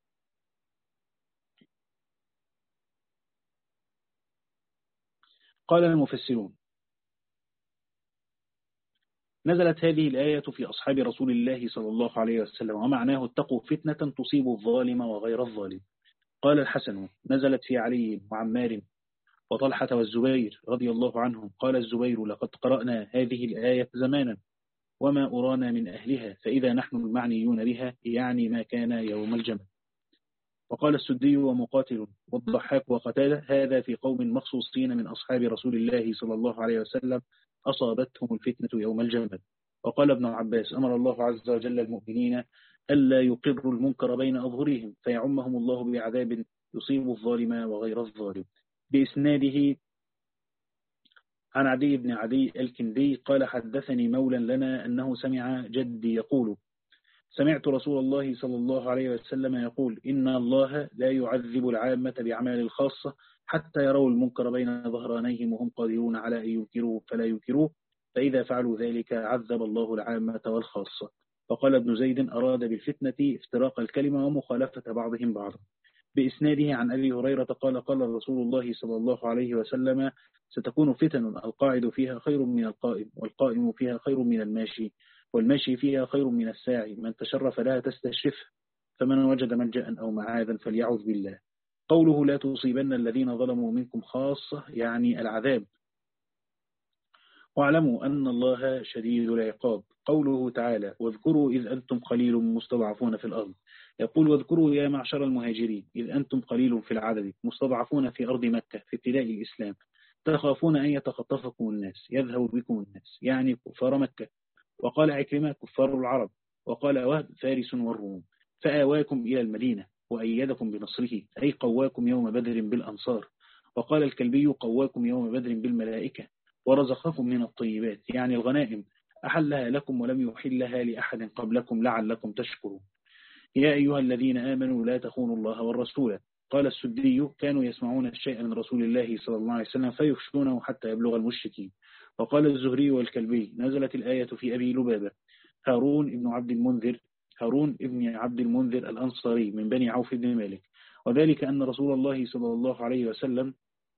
قال المفسرون نزلت هذه الآية في أصحاب رسول الله صلى الله عليه وسلم ومعناه اتقوا فتنة تصيب الظالم وغير الظالم. قال الحسن نزلت في علي وعمار وطلحة والزبير رضي الله عنهم. قال الزبير لقد قرأنا هذه الآية زمانا وما أرانا من أهلها فإذا نحن المعنيون بها يعني ما كان يوم الجمع. وقال السدي ومقاتل والضحاك وقتادة هذا في قوم مخصوصين من أصحاب رسول الله صلى الله عليه وسلم أصابتهم الفتنة يوم الجمل. وقال ابن عباس أمر الله عز وجل المؤمنين ألا يقروا المنكر بين أظهرهم فيعمهم الله بعذاب يصيب الظالم وغير الظالم. بإسناده عن عدي بن عدي الكندي قال حدثني مولى لنا أنه سمع جدي يقول سمعت رسول الله صلى الله عليه وسلم يقول إن الله لا يعذب العامة بأعمال الخاصة حتى يروا المنكر بين ظهرانيهم وهم قادرون على أن ينكروه فلا ينكروه فإذا فعلوا ذلك عذب الله العامة والخاصة. فقال ابن زيد أراد بالفتنة افتراق الكلمة ومخالفة بعضهم بعضا. بإسناده عن أبي هريرة قال قال رسول الله صلى الله عليه وسلم ستكون فتن القاعد فيها خير من القائم والقائم فيها خير من الماشي والماشي فيها خير من الساعي من تشرف لها تستشرفه فمن وجد ملجأ أو معاذا فليعوذ بالله. قوله لا تصيبن الذين ظلموا منكم خاصة يعني العذاب واعلموا أن الله شديد العقاب. قوله تعالى واذكروا إذ أنتم قليل مستضعفون في الأرض يقول واذكروا يا معشر المهاجرين إذ أنتم قليل في العدد مستضعفون في أرض مكة في ابتداء الإسلام تخافون أن يتخطفكم الناس يذهب بكم الناس، يعني كفار مكة. وقال عكرمة كفار العرب. وقال وهب فارس والروم. فآواكم إلى المدينة وأيدكم بنصره، أي قواكم يوم بدر بالأنصار. وقال الكلبي قواكم يوم بدر بالملائكة. ورزقكم من الطيبات، يعني الغنائم، أحلها لكم ولم يحلها لأحد قبلكم لعلكم تشكرون. يا أيها الذين آمنوا لا تخونوا الله والرسول. قال السدي كانوا يسمعون الشيء من رسول الله صلى الله عليه وسلم فيخشونه حتى يبلغ المشركين. وقال الزهري والكلبي نزلت الآية في أبي لبابة. هارون ابن عبد المنذر هارون ابن عبد المنذر الأنصاري من بني عوف بن مالك. وذلك أن رسول الله صلى الله عليه وسلم،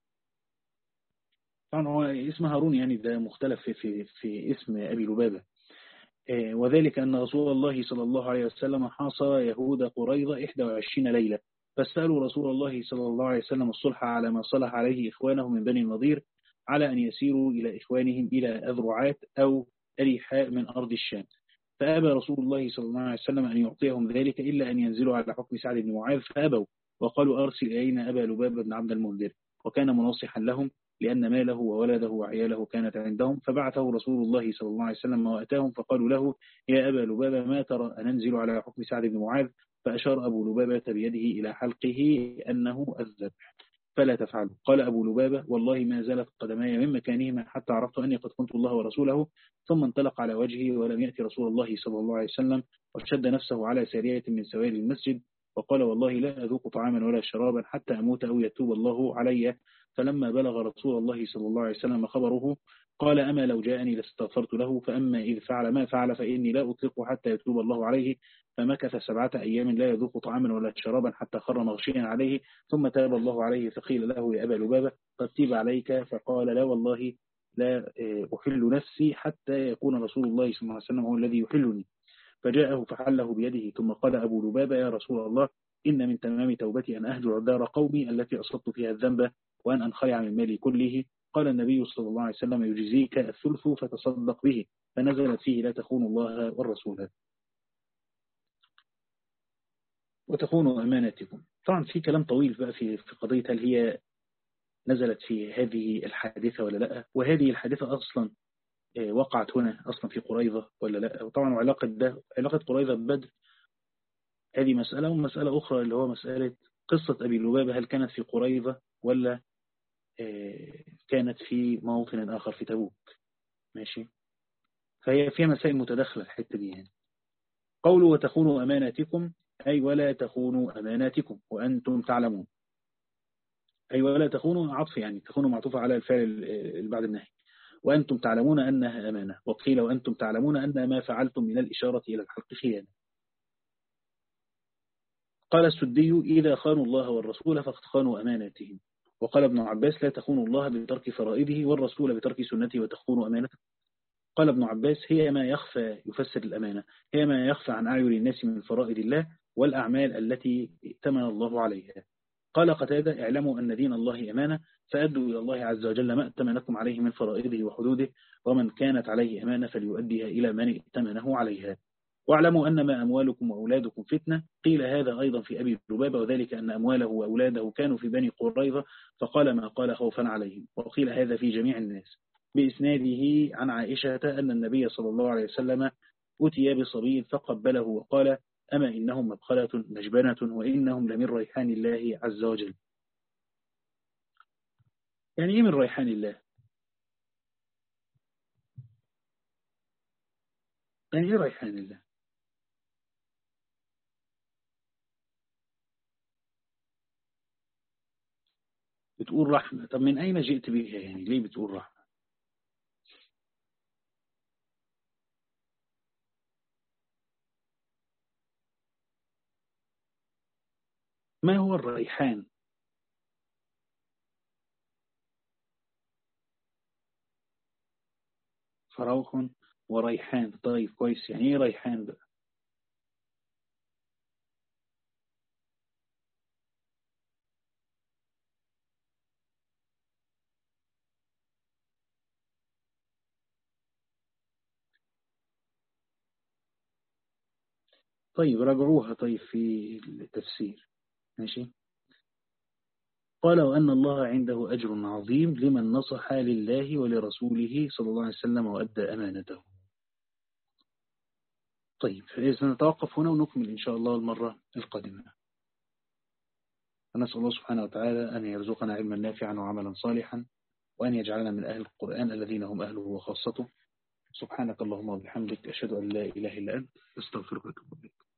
طبعا هو اسم هارون يعني ده مختلف في, في, في اسم أبي لبابة. وذلك أن رسول الله صلى الله عليه وسلم حاصر يهود قريظة إحدى وعشرين ليلة، فسألوا رسول الله صلى الله عليه وسلم الصلح على ما صلح عليه إخوانه من بني النضير، على أن يسيروا إلى إخوانهم إلى أذرعات أو أريحاء من أرض الشام. فأبى رسول الله صلى الله عليه وسلم أن يعطيهم ذلك إلا أن ينزلوا على حكم سعد بن معاذ، فأبوا وقالوا أرسل إلينا أبا لبابة بن عبد المنذر. وكان مناصحا لهم لأن ماله وولده وعياله كانت عندهم، فبعثه رسول الله صلى الله عليه وسلم وأتاهم فقالوا له يا أبا لبابة ما ترى أننزل على حكم سعد بن معاذ؟ فأشار أبو لبابة بيده إلى حلقه أنه الذبح، فلا تفعلوا. قال أبو لبابة والله ما زالت قدماي من مكانهما حتى عرفت أني قد كنت الله ورسوله. ثم انطلق على وجهه ولم يأتي رسول الله صلى الله عليه وسلم، وشد نفسه على سارية من سواري المسجد، وقال والله لا أذوق طعاما ولا شرابا حتى أموت أو يتوب الله علي. فلما بلغ رسول الله صلى الله عليه وسلم خبره قال أما لو جاءني لاستغفرت له، فأما إذ فعل ما فعل فإني لا أطلقه حتى يتوب الله عليه. فمكث سبعة أيام لا يذوق طعاما ولا شرابا حتى خر مغشيا عليه، ثم تاب الله عليه فقيل له يا أبا لبابة قد تيب عليك؟ فقال لا والله لا أحل نفسي حتى يكون رسول الله صلى الله عليه وسلم هو الذي يحلني. فجاءه فحله بيده، ثم قال أبو لبابة يا رسول الله إن من تمام توبتي أن أهجر دار قومي التي أصبت فيها الذنب وأن أنخلع من مالي كله. قال النبي صلى الله عليه وسلم يجزيك الثلث فتصدق به. فنزلت فيه لا تخونوا الله والرسول وتخونوا أماناتكم. طبعا في كلام طويل بقى في في قضية هل هي نزلت في هذه الحادثة ولا لا، وهذه الحادثة أصلا وقعت هنا أصلا في قريظة ولا لا. وطبعا علاقة ده علاقة قريظة ببدر هذه مسألة، ومسألة أخرى اللي هو مسألة قصة أبي لبابة هل كانت في قريظة ولا كانت في موطن آخر في تبوك. ماشي، فهي فيها مسائل متداخلة الحتة دي يعني. قولوا وتخونوا أماناتكم أي ولا تخونوا أماناتكم وأنتم تعلمون، أي ولا تخونوا عطف يعني تخونوا معطوفة على الفعل اللي بعد النهي، وأنتم تعلمون أنها أمانة. وقيل وأنتم تعلمون أن ما فعلتم من الإشارة إلى الحق خيانة. قال السدي إذا خانوا الله والرسول فقد خانوا أماناتهم. وقال ابن عباس لا تخونوا الله بترك فرائضه والرسول بترك سنته وتخونوا أمانته. قال ابن عباس هي ما يخفى، يفسر الأمانة هي ما يخفى عن أعين الناس من فرائض الله والأعمال التي ائتمن الله عليها. قال قتادة اعلموا أن دين الله أمانة فأدوا إلى الله عز وجل ما ائتمنكم عليه من فرائضه وحدوده، ومن كانت عليه أمانة فليؤديها إلى من ائتمنه عليها. واعلموا أنما أموالكم وأولادكم فتنة. قيل هذا أيضا في أبي لبابة، وذلك أن أمواله وأولاده كانوا في بني قريظة فقال ما قال خوفا عليهم. وقيل هذا في جميع الناس. بإسناده عن عائشة أن النبي صلى الله عليه وسلم أتي بصبي فقبله وقال أما إنهم مبخلة مجبنة وإنهم لمن ريحان الله عز وجل. يعني إيه من ريحان الله؟ يعني إيه ريحان الله؟ بتقول رحمة، طب من أين جئت بها؟ يعني ليه بتقول رحمة؟ ما هو الريحان؟ فروح وريحان. طيب كويس، يعني إيه ريحان بقى؟ طيب راجعوها طيب في التفسير. ماشي. قال وأن الله عنده أجر عظيم لمن نصح لله ولرسوله صلى الله عليه وسلم وأدى أمانته. طيب إذا نتوقف هنا ونكمل إن شاء الله المرة القادمة. نسأل الله سبحانه وتعالى أن يرزقنا علما نافعا وعملا صالحا، وأن يجعلنا من أهل القرآن الذين هم أهله وخاصته. سبحانك اللهم وبحمدك، أشهد أن لا إله إلا أنت، أستغفرك وأتوب إليك.